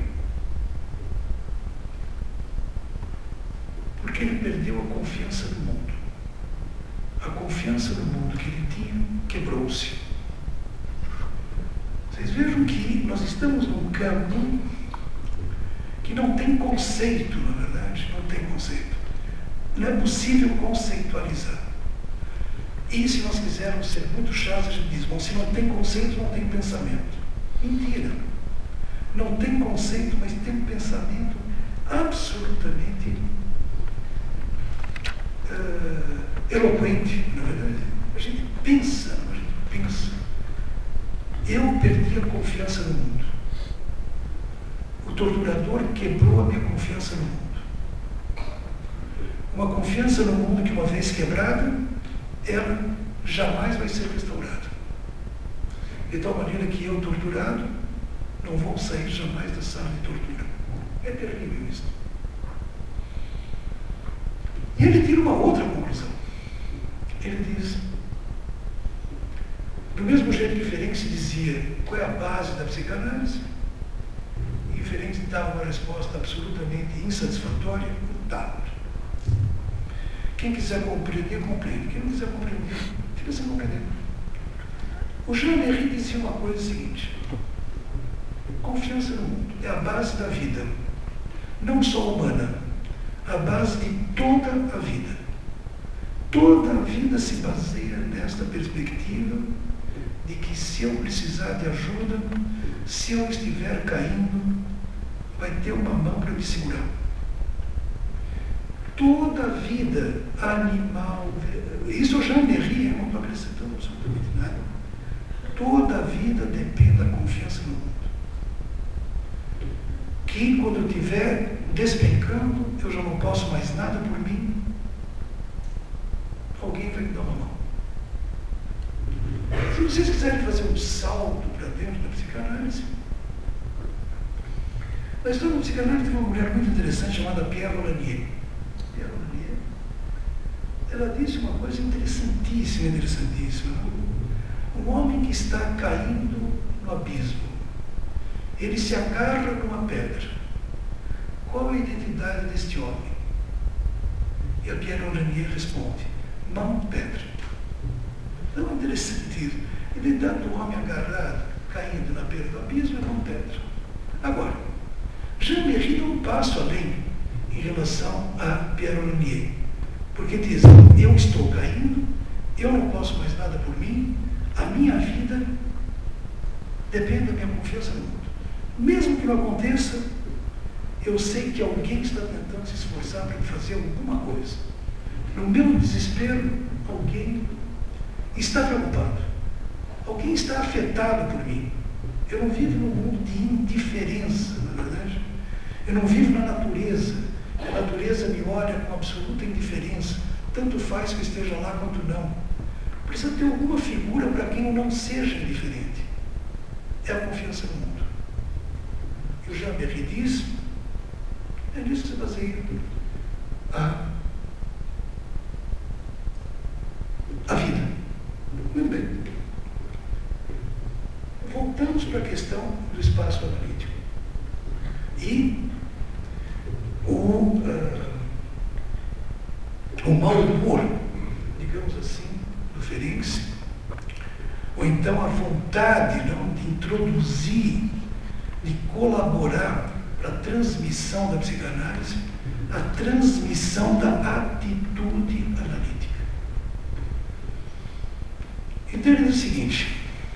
Porque ele perdeu a confiança no mundo. A confiança no mundo que ele tinha quebrou-se. Vocês vejam que nós estamos num campo que não tem conceito, na verdade, não tem conceito. Não é possível conceitualizar. E se nós quisermos ser muito chatos, a gente diz: bom, se não tem conceito, não tem pensamento. Mentira. Não tem conceito, mas tem um pensamento absolutamente eloquente, na verdade. A gente pensa. Eu perdi a confiança no mundo. O torturador quebrou a minha confiança no mundo. Uma confiança no mundo que, uma vez quebrada, ela jamais vai ser restaurada. De tal maneira que eu, torturado, não vou sair jamais da sala de tortura. É terrível isso. E ele tira uma outra conclusão. Ele diz: do mesmo jeito que Ferenc se dizia qual é a base da psicanálise, e Ferenc dava uma resposta absolutamente insatisfatória: o tato. Quem quiser compreender, compreende. Quem não quiser compreender, fica sem compreender. O Jean Méry dizia uma coisa seguinte: confiança no mundo é a base da vida, não só humana, a base de toda a vida. Toda a vida se baseia nesta perspectiva de que, se eu precisar de ajuda, se eu estiver caindo, vai ter uma mão para me segurar. Toda a vida animal, isso eu já me ri, eu não estou acrescentando absolutamente nada. Toda a vida depende da confiança no mundo. Que quando eu estiver despencando, eu já não posso mais nada por mim, alguém vai me dar uma mão. Se vocês quiserem fazer um salto para dentro da psicanálise, na história da psicanálise tem uma mulher muito interessante chamada Pierre Lanier. Pierre Lanier, ela disse uma coisa interessantíssima. Um homem que está caindo no abismo, ele se agarra numa pedra. Qual é a identidade deste homem? E a Pierre Lanier responde: mão pedra. Não é interessante isso. A identidade do homem agarrado, caindo na beira do abismo, é mão pedra. Agora, Jean Méry dá um passo além em relação a Pierre Lanier, porque diz: eu estou caindo, eu não posso mais nada por mim, a minha vida depende da minha confiança no mundo. Mesmo que não aconteça eu sei que alguém está tentando se esforçar para fazer alguma coisa. No meu desespero, alguém está preocupado. Alguém está afetado por mim. Eu não vivo num mundo de indiferença, na verdade. Eu não vivo na natureza. A natureza me olha com absoluta indiferença. Tanto faz que eu esteja lá quanto não. Precisa ter alguma figura para quem eu não seja indiferente. É a confiança no mundo. Eu já me redis. É nisso que se baseia a vida. Muito bem. Voltamos para a questão do espaço analítico. E o mau humor, digamos assim, do Ferenczi, ou então a vontade de introduzir, de colaborar para a transmissão da psicanálise, a transmissão da atitude analítica. Então ele diz o seguinte: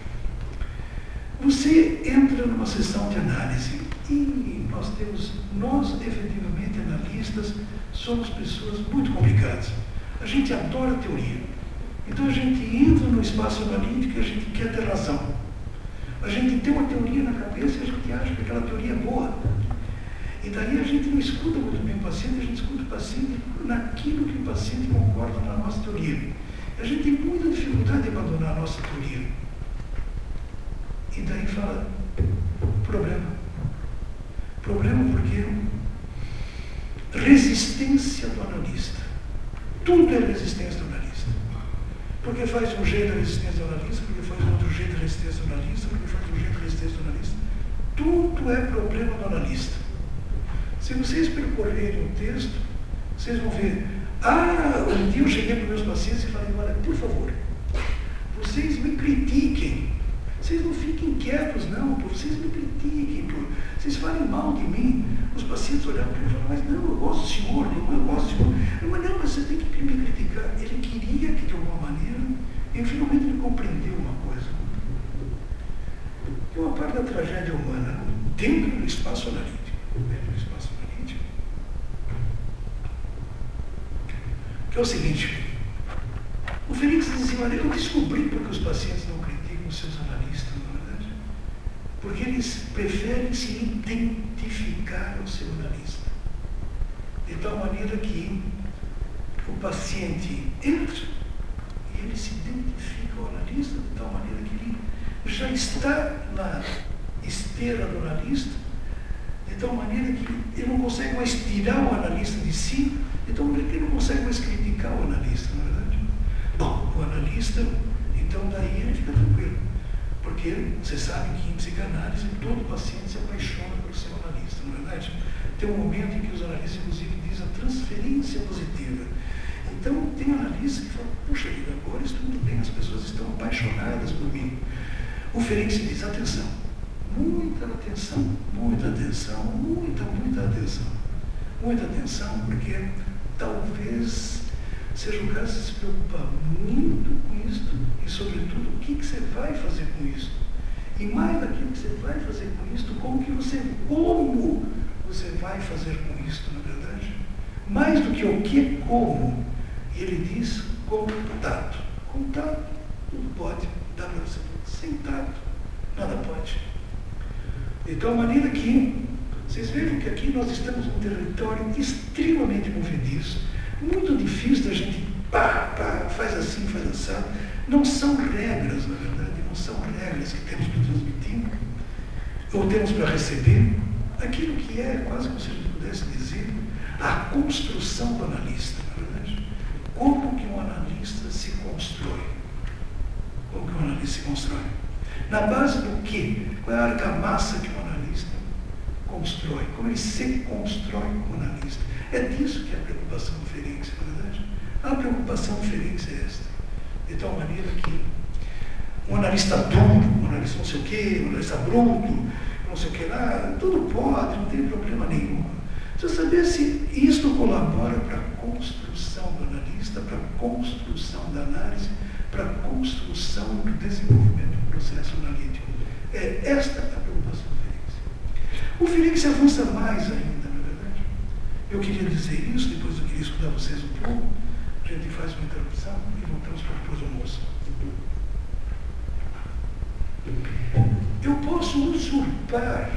você entra numa sessão de análise e nós efetivamente analistas, somos pessoas muito complicadas. A gente adora teoria. Então a gente entra no espaço analítico e a gente quer ter razão. A gente tem uma teoria na cabeça e a gente acha que aquela teoria é boa. E daí a gente não escuta muito bem o paciente, a gente escuta o paciente naquilo que o paciente concorda na nossa teoria. A gente tem muita dificuldade de abandonar a nossa teoria. E daí fala, problema. Problema porque resistência do analista. Tudo é resistência do analista. Porque faz de um jeito a resistência do analista, porque faz de outro jeito a resistência do analista, porque faz de um jeito a resistência do analista. Tudo é problema do analista. Se vocês percorrerem o texto, vocês vão ver. Um dia eu cheguei para os meus pacientes e falei, olha, por favor, vocês me critiquem. Vocês não fiquem quietos, não, vocês me critiquem, vocês falem mal de mim. Os pacientes olhavam para mim e falavam, mas não, eu gosto do senhor, eu gosto do senhor. Mas não, mas você tem que me criticar. Ele queria que, de alguma maneira, e finalmente ele compreendeu uma coisa. Que uma parte da tragédia humana, dentro do espaço analítico, que é o seguinte, o Ferenczi dizia, olha, eu descobri porque os pacientes não criticam os seus analistas, na verdade, porque eles preferem se identificar ao seu analista, de tal maneira que o paciente entra e ele se identifica ao analista, de tal maneira que ele já está na esteira do analista, de tal maneira que ele não consegue mais tirar o analista de si, de tal maneira que ele não consegue mais criticar o analista, na verdade. Bom, o analista, então daí ele fica tranquilo, porque você sabe que em psicanálise todo paciente se apaixona pelo seu analista, na verdade. Tem um momento em que os analistas, inclusive, dizem a transferência positiva. Então, tem analista que fala, puxa vida, agora estou muito bem, as pessoas estão apaixonadas por mim. O Ferenczi diz, atenção, muita atenção, muita atenção, muita atenção. Muita atenção, porque talvez seja o caso de se preocupar muito com isso e, sobretudo, o que você vai fazer com isso. E mais daquilo que você vai fazer com isso, como você vai fazer com isso, na verdade. Mais do que o que, como. E ele diz contato. Contato, tudo pode, dá para você. Sem tato, nada pode. De tal maneira que vocês vejam que aqui nós estamos num território extremamente movediço, muito difícil da gente faz assim, faz assado. Não são regras, na verdade, não são regras que temos para transmitir, ou temos para receber. Aquilo que é, quase como se a gente pudesse dizer, a construção do analista, na verdade. Como que um analista se constrói? Como que um analista se constrói? Na base do quê? Qual é a argamassa que um analista constrói? Como ele se constrói como analista? É disso que é a preocupação do Ferenczi, na verdade. A preocupação do Ferenczi é esta. De tal maneira que um analista duro, um analista não sei o quê, um analista bruto, não sei o que lá, tudo pode, não tem problema nenhum. Precisa saber se isto colabora para a construção do analista, para a construção da análise, para a construção do desenvolvimento do processo analítico. É esta a preocupação do Ferenczi. O Ferenczi avança mais ainda, na Eu queria dizer isso, depois eu queria escutar vocês um pouco. A gente faz uma interrupção e voltamos para depois do almoço. Eu posso usurpar.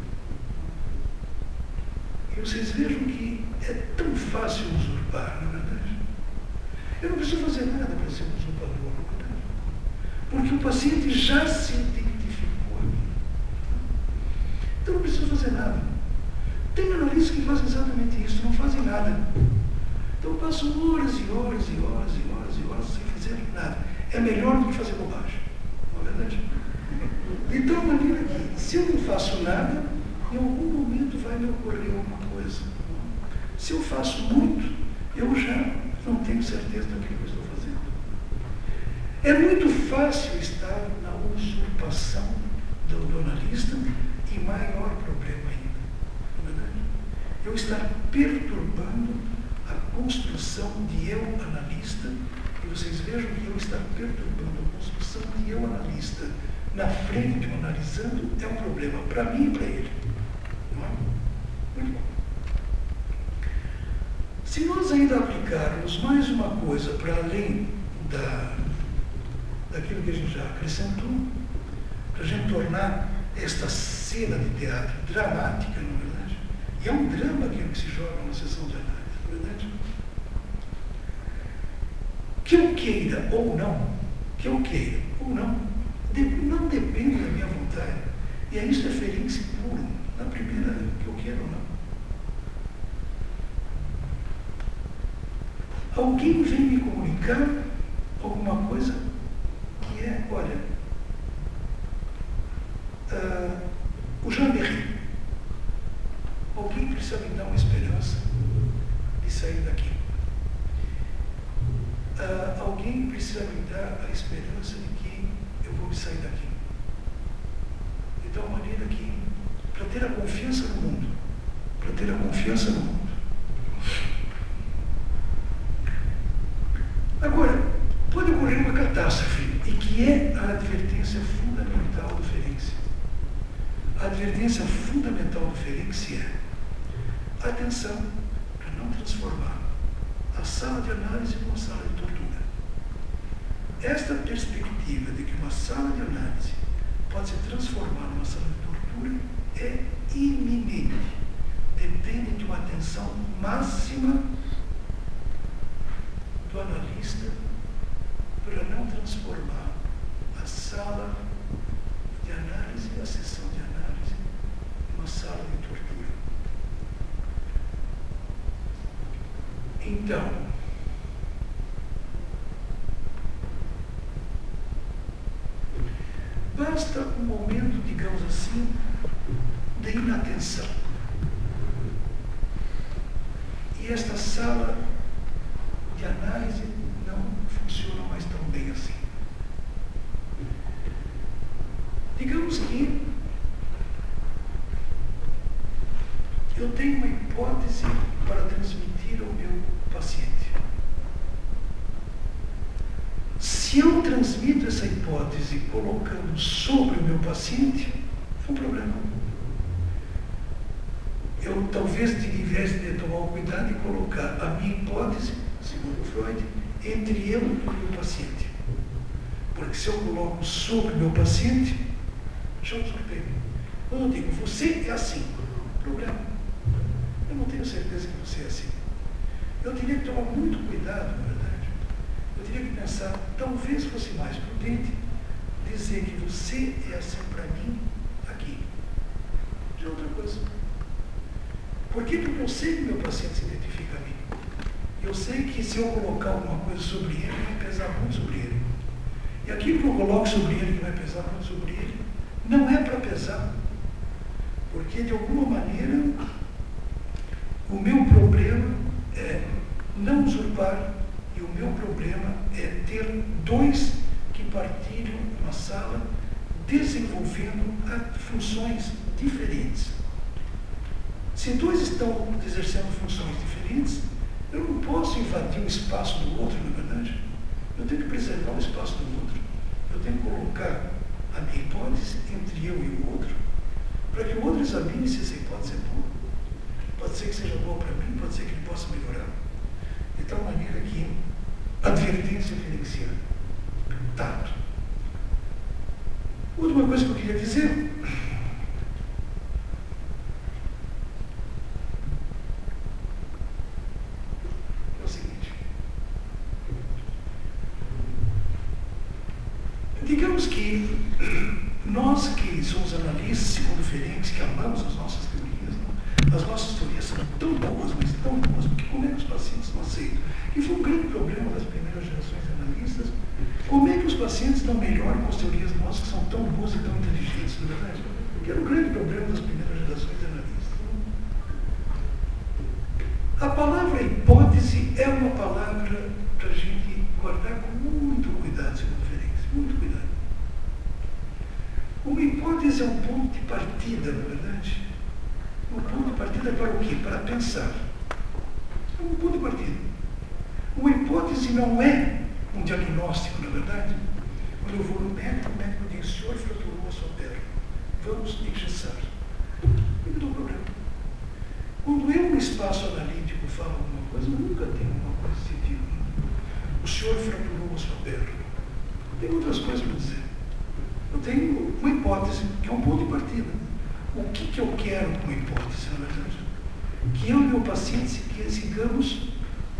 E vocês vejam que é tão fácil usurpar, não é verdade? Eu não preciso fazer nada para ser um usurpador, não é verdade? Porque o paciente já se identificou a mim. Então não preciso fazer nada. Tem analistas que fazem exatamente isso, não fazem nada. Então eu passo horas e horas e horas e horas e horas sem fazer nada. É melhor do que fazer bobagem, não é verdade? De tal maneira que, se eu não faço nada, em algum momento vai me ocorrer alguma coisa. Se eu faço muito, eu já não tenho certeza daquilo que eu estou fazendo. É muito fácil estar na usurpação do analista e maior problema ainda, não é verdade? Eu estar perturbando a construção de eu analista, e vocês vejam que eu estar perturbando a construção de eu analista na frente de um analisando é um problema para mim e para ele. Não é? Muito bom. Se nós ainda aplicarmos mais uma coisa para além daquilo que a gente já acrescentou, para a gente tornar esta cena de teatro dramática, não é verdade? E é um drama aquilo que se joga numa sessão de análise, não é verdade? Que eu queira ou não, não depende da minha vontade. E aí isso é ferência puro, na primeira que eu quero ou não. Alguém vem me comunicar alguma coisa que é, olha, o Jean-Berry. Alguém precisa me dar uma esperança de sair daqui. Alguém precisa me dar a esperança de que eu vou sair daqui. De tal maneira que, para ter a confiança no mundo, Agora, pode ocorrer uma catástrofe, e que é a advertência fundamental do Ferenczi. A advertência fundamental do Ferenczi é: atenção para não transformar a sala de análise numa sala de tortura. Esta perspectiva de que uma sala de análise pode se transformar numa sala de tortura é iminente. Depende de uma atenção máxima do analista para não transformar a sala de análise, a sessão de análise, numa sala de tortura. Então, basta um momento, digamos assim, de inatenção. E esta sala de análise não funciona mais tão bem assim. Digamos que eu tenho uma hipótese para transmitir ao meu paciente. Se eu transmito essa hipótese colocando sobre o meu paciente, é um problema. Eu talvez, em vez de tomar o cuidado de colocar a minha hipótese, segundo Freud, entre eu e o meu paciente. Porque se eu coloco sobre o meu paciente, já usurpei. Quando eu digo, você é assim, problema. Eu não tenho certeza que você é assim. Eu teria que tomar muito cuidado, na verdade. Eu teria que pensar, talvez fosse mais prudente dizer que você é assim para mim aqui. Já é outra coisa. Por quê? Porque eu sei que meu paciente se identifica a mim. Eu sei que se eu colocar alguma coisa sobre ele, vai pesar muito sobre ele. E aquilo que eu coloco sobre ele, que vai pesar muito sobre ele, não é para pesar. Porque, de alguma maneira, o meu problema é não usurpar, e o meu problema é ter dois que partilham uma sala desenvolvendo funções diferentes. Se dois estão exercendo funções diferentes, eu não posso invadir o espaço do outro, na verdade. Eu tenho que preservar o espaço do outro. Eu tenho que colocar a minha hipótese entre eu e o outro, para que o outro examine se essa hipótese é boa. Pode ser que seja boa para mim, pode ser que ele possa melhorar. De tal maneira que advertência ferenciana. Tato. Última coisa que eu queria dizer. É o seguinte. Digamos que nós que somos analistas, segundo Ferenczi, que amamos as nossas teorias, não? As nossas teorias são tão boas, mas tão boas, porque como é que os pacientes não aceitam? E foi um grande problema das primeiras gerações de analistas. Como é que os pacientes não melhoram com as teorias nossas, que são tão boas e tão inteligentes, não é verdade? Que era um grande problema das primeiras gerações de analistas. A palavra hipótese é uma palavra para a gente guardar com muito cuidado, segundo Ferenczi, muito cuidado. Uma hipótese é um ponto de partida, não é verdade? Um ponto de partida para o quê? Para pensar. É um ponto de partida. Uma hipótese não é um diagnóstico, na verdade. Quando eu vou no médico, o médico diz: o senhor fraturou a sua perna, vamos engessar. E me dá um problema. Quando eu, no espaço analítico, falo alguma coisa, eu nunca tenho uma coisa desse tipo. O senhor fraturou a sua perna. Tem outras coisas para dizer. Eu tenho uma hipótese, que é um ponto de partida. O que eu quero com a hipótese, na verdade? Que eu e o meu paciente sigamos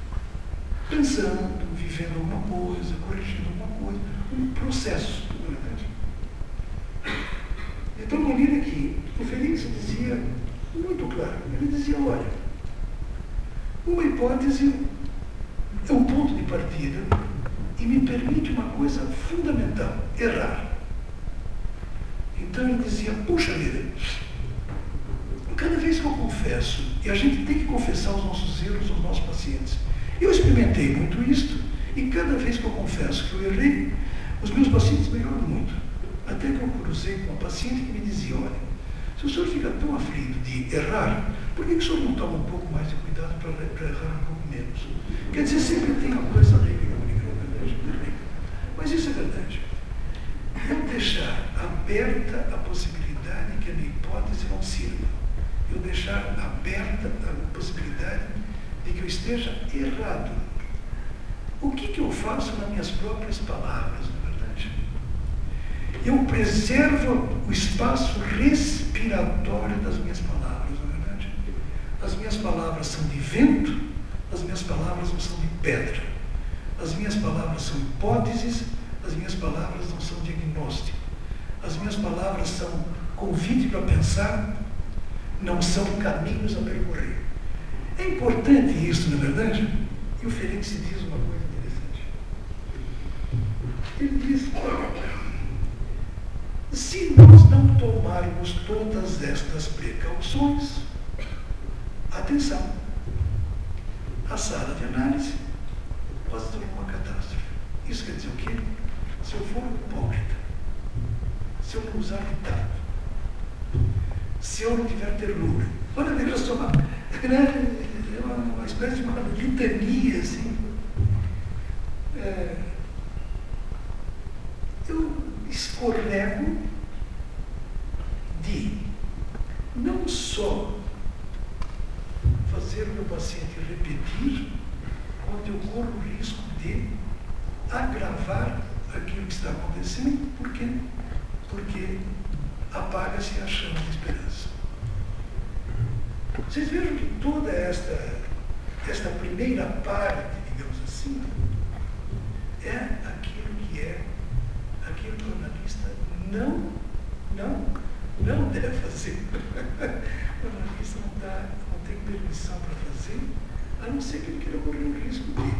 pensando, vivendo alguma coisa, corrigindo alguma coisa, um processo, na verdade. Então, de maneira que o Ferenczi dizia muito claro, ele dizia: olha, uma hipótese é um ponto de partida e me permite uma coisa fundamental: errar. Então ele dizia: puxa vida, cada vez que eu confesso, e a gente tem que confessar os nossos erros aos nossos pacientes. Eu experimentei muito isto, e cada vez que eu confesso que eu errei, os meus pacientes melhoram muito. Até que eu cruzei com uma paciente que me dizia: olha, se o senhor fica tão aflito de errar, por que o senhor não toma um pouco mais de cuidado para errar um pouco menos? Quer dizer, sempre tem uma coisa única, na verdade. Mas isso é verdade. Eu deixar aberta a possibilidade que a minha hipótese não sirva. Eu deixar aberta a possibilidade de que eu esteja errado. O que eu faço nas minhas próprias palavras, na verdade? Eu preservo o espaço respiratório das minhas palavras, na verdade. As minhas palavras são de vento, as minhas palavras não são de pedra. As minhas palavras são hipóteses, as minhas palavras não são diagnóstico. As minhas palavras são convite para pensar, não são caminhos a percorrer. É importante isso, não é verdade? E o Ferenczi diz uma coisa interessante. Ele diz: se nós não tomarmos todas estas precauções, atenção, a sala de análise pode se tornar uma catástrofe. Isso quer dizer o quê? Se eu for hipócrita, se eu não usar ditado, se eu não tiver ternura, olha, veja só, é uma espécie de uma litania, assim. Eu escorrego de não só fazer o meu paciente repetir, quando eu corro o risco de agravar aquilo que está acontecendo. Por quê? Porque apaga-se a chama de esperança. Vocês vejam que toda esta primeira parte, digamos assim, é aquilo que o analista não deve fazer. O analista não tem permissão para fazer, a não ser que ele queira correr o risco dele.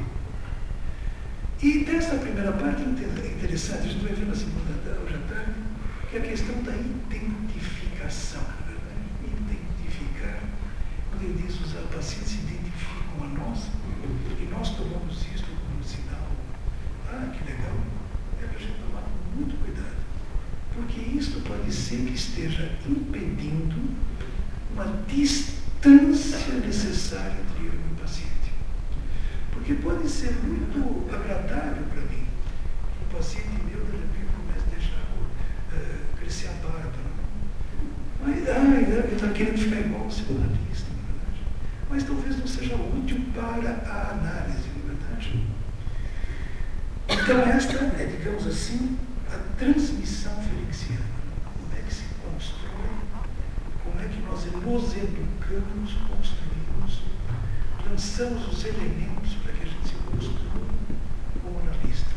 E dessa primeira parte é interessante, eu estou vendo a segunda hoje à tarde, que é a questão da identificação. Identificar, quando ele diz os pacientes se identificam a nós, e nós tomamos isso como sinal. Que legal, é para a gente tomar muito cuidado, porque isso pode ser que esteja impedindo uma distância necessária entre eu e o meu paciente. Porque pode ser muito agradável para mim que o paciente meu, de repente, comece a deixar crescer a barba. Mas ele está querendo ficar igual ao seu analista, na verdade. mas talvez não seja útil para a análise, não é verdade? Então esta é, digamos assim, a transmissão felixiana. Como é que se constrói, como é que nós nos educamos, construímos, lançamos os elementos para que a gente se construa como analistas.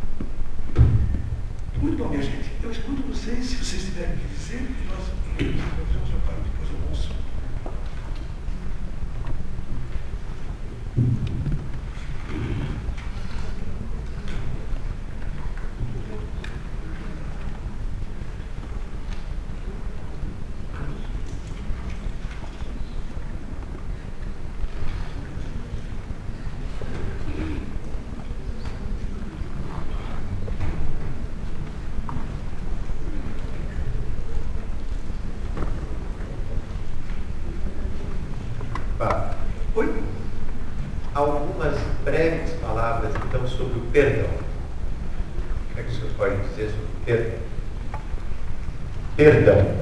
Muito bom, minha gente. Eu escuto vocês, se vocês tiverem o que dizer, e nós vamos para parte depois do almoço. Oi? Algumas breves palavras, então, sobre o perdão. O que é que o senhor pode dizer sobre o perdão? Perdão.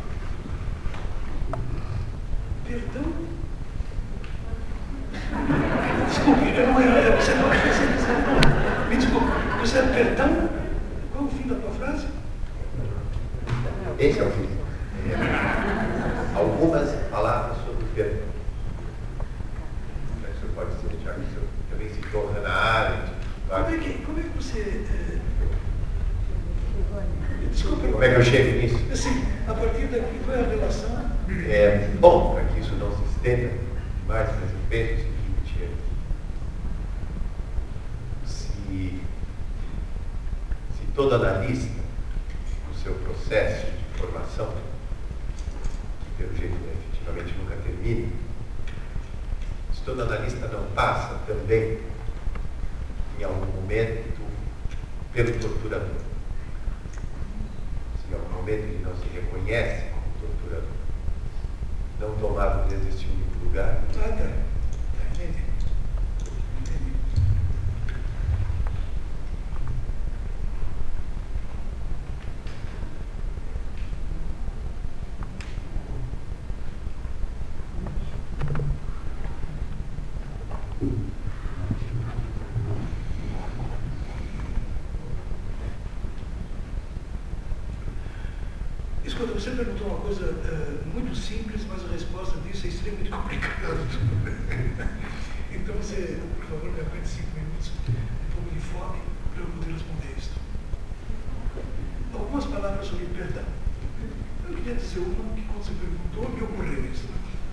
Perdão? Desculpe, eu não era. Você não é. Me desculpe, você é perdão? Qual é o fim da tua frase? Esse é o fim. Algumas palavras sobre o perdão. Pode ser, já que o senhor também citou Hannah Arendt. Como é que você... Desculpa. Como é que eu chego nisso? Assim, a partir daqui, qual é a relação? Bom, para que isso não se estenda mais, mas eu penso o seguinte: se todo analista, no seu processo de formação, que pelo jeito efetivamente nunca termina, todo analista não passa também, em algum momento, pelo torturador. Se em algum momento ele não se reconhece como torturador, não tomado desde este único lugar. Entendi. Escuta, você perguntou uma coisa muito simples, mas a resposta disso é extremamente complicada. Então você, por favor, me aguente 5 minutos, um pouco de fome, para eu poder responder isso. Algumas palavras sobre perdão. Eu queria dizer uma que, quando você perguntou, me ocorreu isso.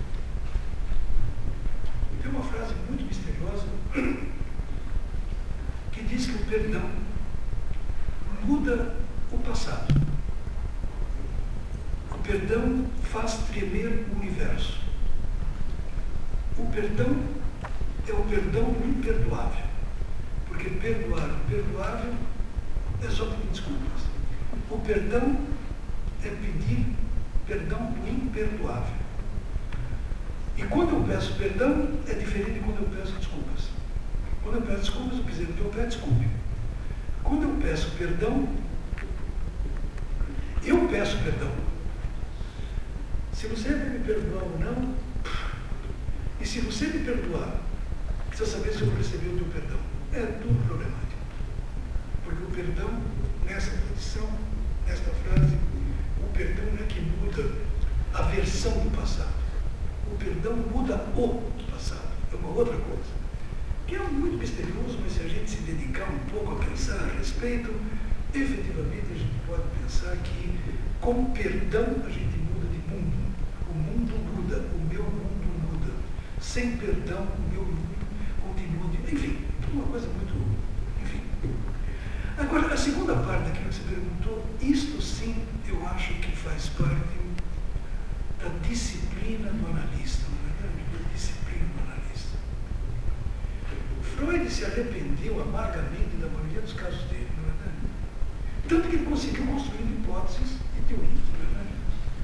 Tem uma frase muito misteriosa que diz que o perdão muda o passado. O perdão faz tremer o universo. O perdão é o perdão do imperdoável. Porque perdoar o imperdoável é só pedir desculpas. O perdão é pedir perdão do imperdoável. E quando eu peço perdão, é diferente de quando eu peço desculpas. Quando eu peço desculpas, eu quiser que eu peço desculpe. Quando eu peço perdão, eu peço perdão. Se você vai me perdoar ou não, e se você me perdoar, precisa saber se eu recebi o teu perdão. É tudo problemático. Porque o perdão, nessa tradição, nesta frase, o perdão não é que muda a versão do passado. O perdão muda o passado. É uma outra coisa. Que é muito misterioso, mas se a gente se dedicar um pouco a pensar a respeito, efetivamente a gente pode pensar que com perdão a gente muda de mundo. O mundo muda, o meu mundo muda. Sem perdão, o meu mundo continua de... Enfim, uma coisa muito... Enfim. Agora, a segunda parte daquilo que você perguntou, isto sim, eu acho que faz parte da disciplina do analista, não é verdade? Da disciplina do analista. Freud se arrependeu amargamente da maioria dos casos dele, não é verdade? Tanto que ele conseguiu construir hipóteses e teorias, não é verdade?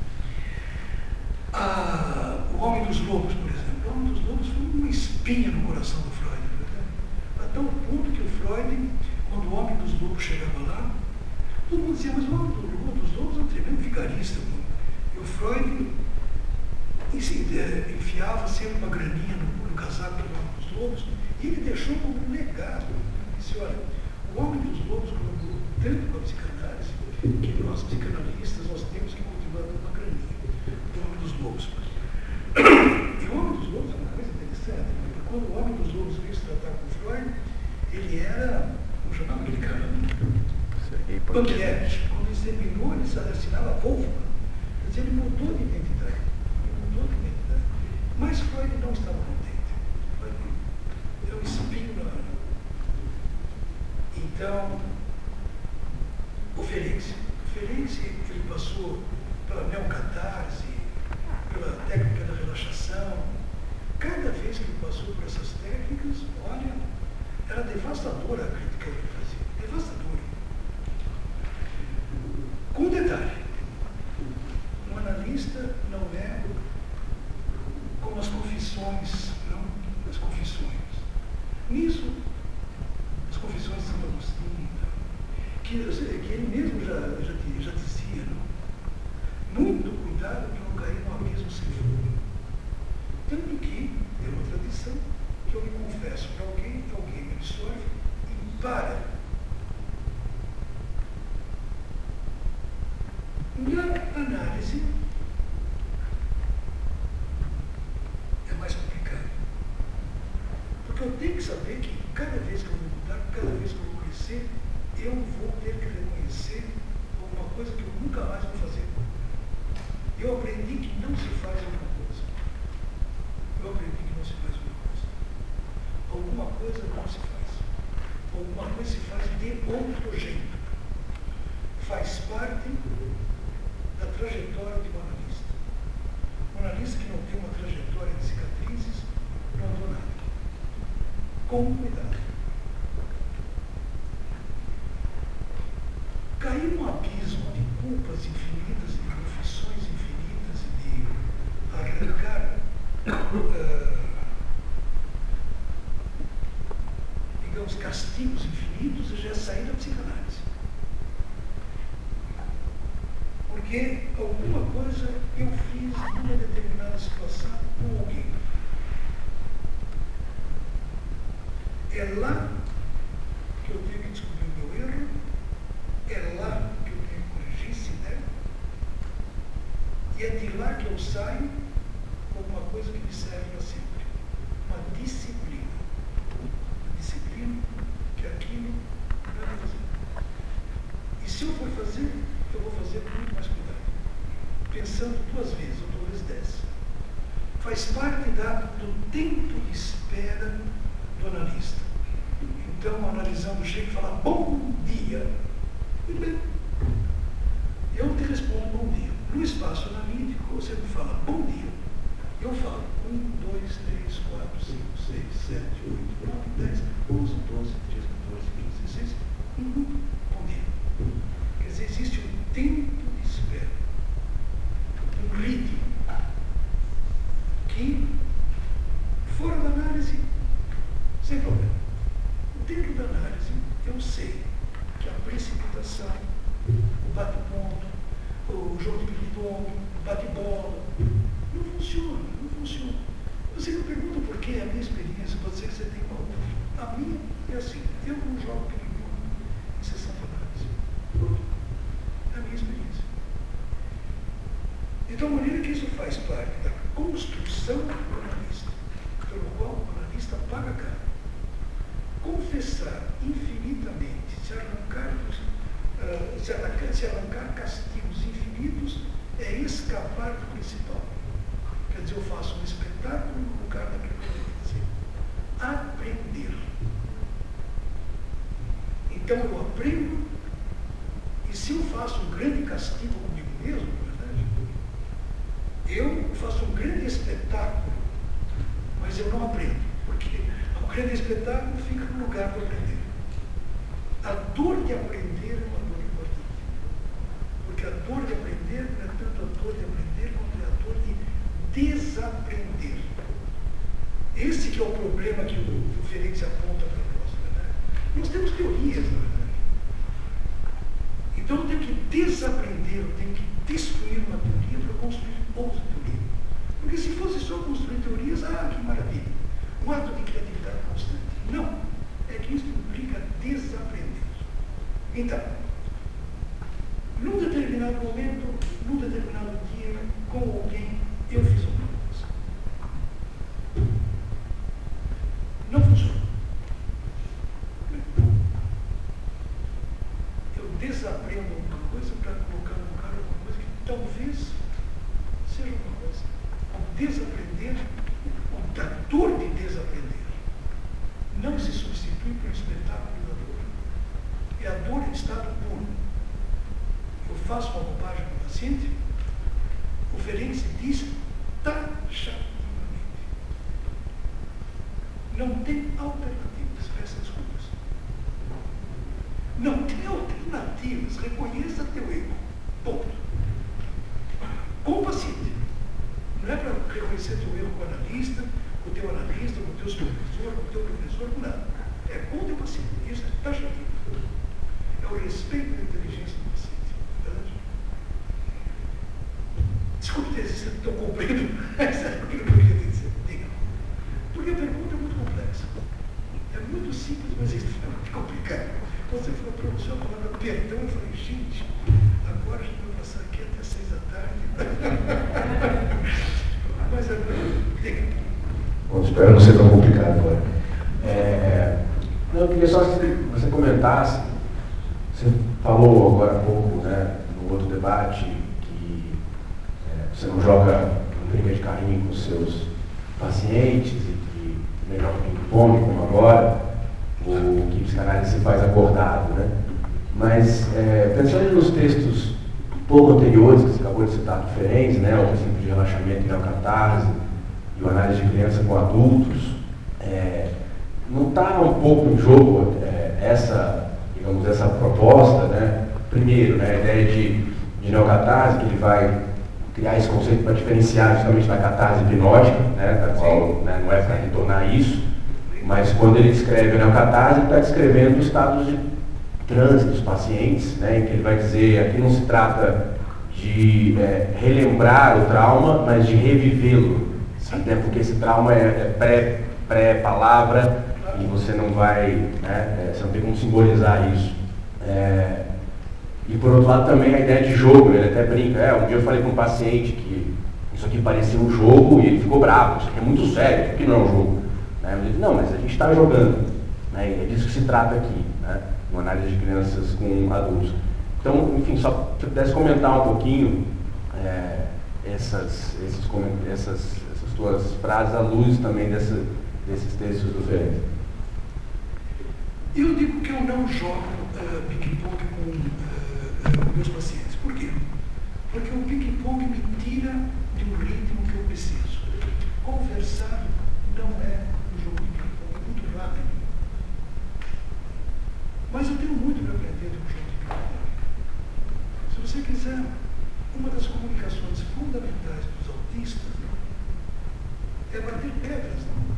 O Homem dos Lobos, por exemplo. O Homem dos Lobos foi uma espinha no coração do Freud, não é verdade? A tal ponto que o Freud, quando o Homem dos Lobos chegava lá, todo mundo dizia, mas o Homem dos Lobos é um tremendo vigarista. E o Freud enfiava sempre uma graninha no casaco do Homem dos Lobos, e ele deixou como um legado. Ele disse, olha, o Homem dos Lobos colaborou tanto com a psicanálise que nós, psicanalistas, nós temos que continuar com uma graninha do Homem dos Lobos. E o Homem dos Lobos é uma coisa interessante, porque quando o Homem dos Lobos veio se tratar com Freud, ele era, como chamava aquele cara? Banquete. Quando ele terminou, ele assinava Wolfgang. Quer dizer, ele mudou de identidade. Mas Freud não estava contente. Freud era um espinho na alma. Então, o Ferenczi, ele passou pela neocatarse, pela técnica da relaxação. Cada vez que ele passou por essas técnicas, olha, era devastadora a crítica que ele fazia. Devastadora. Com um detalhe, um analista não é como as confissões, não? As confissões. Nisso, as confissões de Santo Agostinho, que ele mesmo já dizia, não? Muito cuidado para não cair no abismo sem fundo. Tanto que é uma tradição que eu me confesso para alguém me absorve e para. Na análise, é mais complicado. Porque eu tenho que saber que cada vez que eu vou mudar, cada vez que eu vou crescer, eu vou ter que reconhecer alguma coisa que eu nunca mais vou fazer. Eu aprendi que não se faz alguma coisa. Alguma coisa não se faz. Alguma coisa se faz de outro jeito. Faz parte da trajetória de um analista. Um analista que não tem uma trajetória de cicatrizes não andou nada. Com cuidado. Cair num abismo de culpas infinitas, de confissões infinitas e de arrancar, digamos, castigos infinitos, já é sair da psicanálise. Porque alguma coisa eu fiz numa determinada situação com alguém. É lá que eu tenho que descobrir o meu erro, é lá que eu tenho que corrigir se der, e é de lá que eu saio com alguma coisa que me serve para sempre. Uma disciplina. Uma disciplina que aquilo não é fazer. E se eu for fazer, eu vou fazer com muito mais cuidado. Pensando 2 vezes, ou talvez 10. Faz parte do tempo de espera do analista. Então, analisando, chega e fala, bom dia. Muito bem. Eu te respondo bom dia. No espaço analítico, você me fala bom dia. Eu falo 1, 2, 3, 4, 5, 6, 7, 8, 9, 10, 11, 12, 13, 14, 15, 16. Bom dia. Quer dizer, existe um tempo de espera. Um ritmo. Que, fora da análise, sem problema. Dentro da análise, eu sei que a precipitação, o bate-ponto, o jogo de ping-pong, o bate-bola, não funciona. Você me pergunta por quê, a minha experiência, pode ser que você tenha uma outra. A minha é assim, eu não jogo ping-pong em sessão de análise. É a minha experiência. Então, a maneira que isso faz parte da construção do analista, pelo qual o analista paga caro. Confessar infinitamente, se arrancar castigos infinitos, é escapar do principal. Quer dizer, eu faço um espetáculo no lugar daquilo que eu tenho que fazer. Aprender. Então eu aprendo, e se eu faço um grande castigo comigo mesmo, na verdade, eu faço um grande espetáculo, mas eu não aprendo, porque o grande espetáculo fica no lugar para aprender. A dor de aprender é uma dor importante. Porque a dor de aprender não é tanto a dor de aprender, quanto é a dor de desaprender. Esse que é o problema que o Ferenczi aponta para nós, né? Nós temos teorias, na verdade. Então eu tenho que desaprender, eu tenho que destruir uma teoria para construir outra teoria. Porque se Então, num determinado momento, num determinado dia, com alguém, eu fiz uma coisa. Não funcionou. Eu desaprendo alguma coisa para colocar no lugar alguma coisa que talvez seja uma coisa. Ao desaprender, a dor de desaprender não se substitui pelo espetáculo da dor. É a dor em estado puro. Eu faço uma bobagem com o paciente, o Ferenczi diz taxativamente. Não tem alternativas para essas coisas. Não tem alternativas. Reconheça teu erro. Ponto. Com o paciente. Não é para reconhecer teu erro com o analista, com o teu analista, com o teu supervisor, com o teu professor, com nada. É com o teu paciente. Isso é taxativo. É o respeito da inteligência do paciente. Verdade? Desculpe se eu estou cumprindo, mas é aquilo que eu queria dizer. Diga. Porque a pergunta é muito complexa. É muito simples, mas é extremamente complicado. Você falou para o senhor a palavra perdão, eu falei, gente, agora a gente vai passar aqui até 6 da tarde. Mas agora, diga. Bom, espero não ser tão complicado agora. Eu queria só que você comentasse, você falou agora há pouco, né, no outro debate, que você não joga, não brinca de carrinho com os seus pacientes e que nem joga ping-pong como agora, ou que psicanálise se faz acordado, né? Mas, pensando nos textos pouco anteriores, que você acabou de citar do Ferenczi, né, o princípio de relaxamento e neocatarse, e o análise de criança com adultos, não está um pouco em jogo essa, digamos, essa proposta, né? Primeiro, né, a ideia de neocatarse, que ele vai criar esse conceito para diferenciar justamente da catarse hipnótica, né, da qual, né, não é para retornar isso, mas quando ele descreve a neocatarse, ele está descrevendo estados de transe dos pacientes, né, em que ele vai dizer, aqui não se trata de relembrar o trauma, mas de revivê-lo, até porque esse trauma é pré-palavra e você não vai, né, você não tem como simbolizar isso. E por outro lado também a ideia de jogo, ele até brinca, um dia eu falei com um paciente que isso aqui parecia um jogo e ele ficou bravo, isso aqui é muito sério, isso aqui não é um jogo. Ele disse, não, mas a gente está jogando, né, e é disso que se trata aqui, né, uma análise de crianças com adultos. Então, enfim, só se eu pudesse comentar um pouquinho essas tuas frases à luz também desses textos do Ferenczi. Eu digo que eu não jogo ping-pong com meus pacientes. Por quê? Porque o ping-pong me tira de um ritmo que eu preciso. Conversar não é um jogo de ping-pong, é muito rápido. Mas eu tenho muito para aprender de um jogo de ping-pong. Se você quiser, uma das comunicações fundamentais dos autistas é bater pedras, não?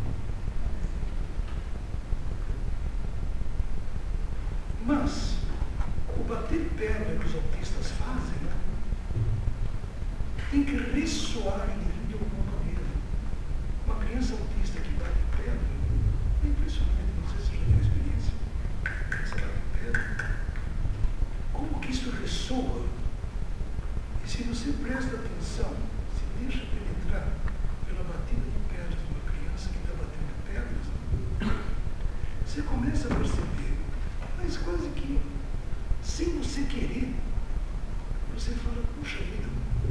Mas o bater pedra que os autistas fazem, né, tem que ressoar de alguma maneira. Uma criança autista que bate pedra, é impressionante, não sei se você já teve experiência. Você bate pedra, como que isso ressoa? E se você presta atenção, se deixa penetrar pela batida de pedras de uma criança que está batendo pedras, você começa a perceber, mas quase que, sem você querer, você fala, puxa vida,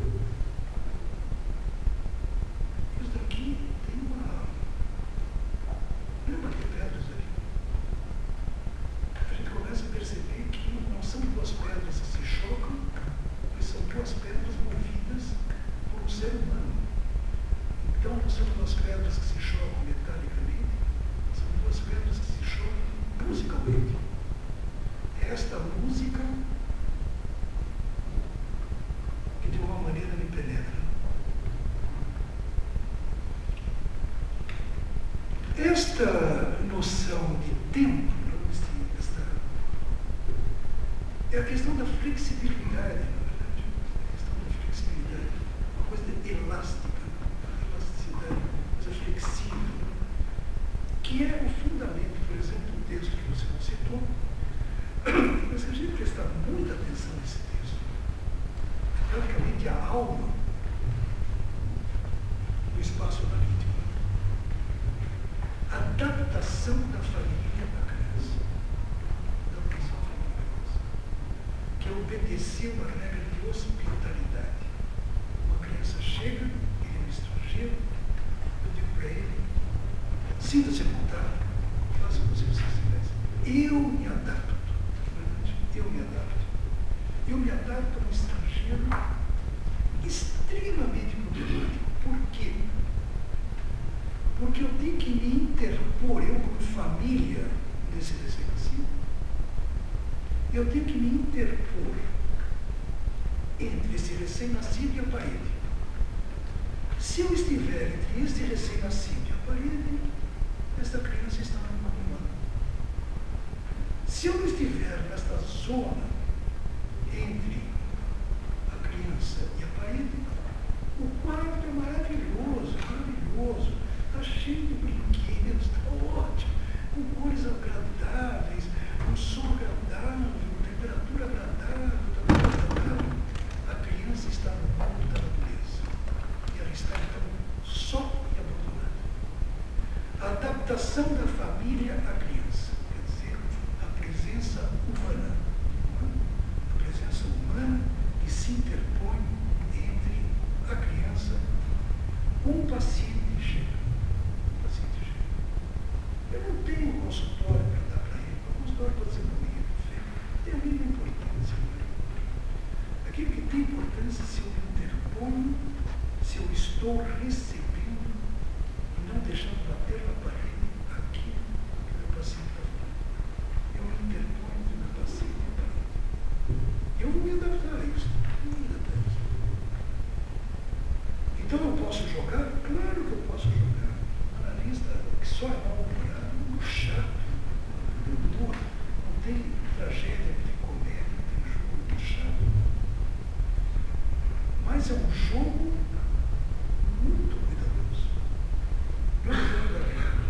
isso daqui tem uma... Não é bater pedras aqui. A gente começa a perceber que não são duas pedras que se chocam, mas são duas pedras movidas por um ser humano. Então não são duas pedras que se chocam metalicamente, são duas pedras que se chocam musicalmente. Esta música que de uma maneira me penetra. Esta noção de tempo, é a questão da flexibilidade, na verdade. A questão da flexibilidade, uma coisa elástica, uma elasticidade, uma coisa flexível, que é o fundamento, por exemplo, do texto que você não citou. Mas se a gente obedecer uma regra de hospitalidade. Uma criança chega, ele é um estrangeiro, eu digo para ele, sinta-se à vontade, faça o que vocês quiserem. Eu me adapto, eu me adapto. Eu me adapto a um estrangeiro extremamente problemático. Por quê? Porque eu tenho que me interpor, eu como família desse recém-nascido, eu tenho que me interpor entre esse recém-nascido e a parede. Se eu estiver entre esse recém-nascido e a parede, esta criança está me incomodando. Se eu não estiver nesta zona entre a criança e a parede, o quarto é maravilhoso, maravilhoso. Está cheio de brinquedos, está ótimo, com cores agradáveis, um som agradável, temperatura agradável, tamanho agradável. A criança está no mundo da natureza. E ela está, então, só e abandonada. A adaptação da família à criança, quer dizer, a presença humana. A presença humana que se interpõe entre a criança, um paciente chega. Eu não tenho um consultório para dar para ele. O consultório pode ser bonito, feio. Tem a mínima importância. Aquilo que tem importância é se eu me interponho, se eu estou recebendo e não deixando bater na parede aquilo que o meu paciente está falando. Eu me interponho entre o meu paciente e a parede. Eu vou me adaptar a isso. Então eu posso jogar? Claro que eu posso jogar. Analista que só é mal-humorado, muito chato, não tem tragédia, não tem comédia, não tem jogo, muito chato. Mas é um jogo muito cuidadoso. Não é um jogo da guerra.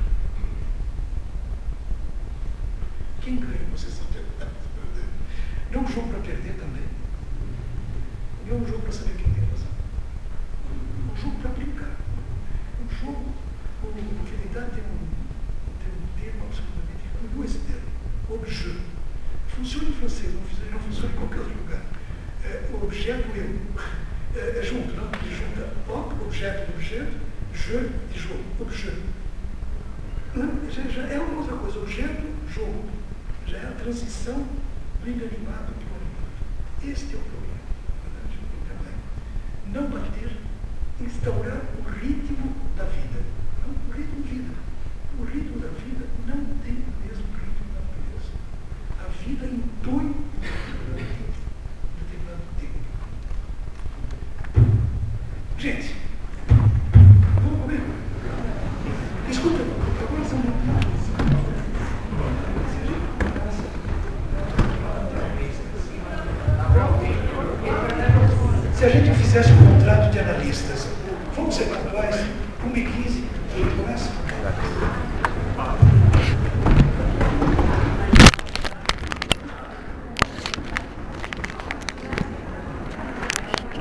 Quem ganha, você sabe. Não é um jogo para perder também. Não é um jogo para saber quem tem razão. É um jogo para brincar. É um jogo. O fidelidade tem um termo absolutamente, dois termos. Objet. Funciona em francês, não funciona em qualquer outro lugar. O objeto é junto, não? Ele junta objeto, jeu e jogo. Objet. Já é uma outra coisa. Objeto, jogo. Já é a transição do inanimado para o animado. Este é o problema. O problema é não bater, instaurar o ritmo da vida. O ritmo de vida. O ritmo da vida não tem o mesmo ritmo da natureza. A vida impõe um determinado tempo. Gente, vamos comer? Escuta, agora são se a gente fizesse um contrato de analistas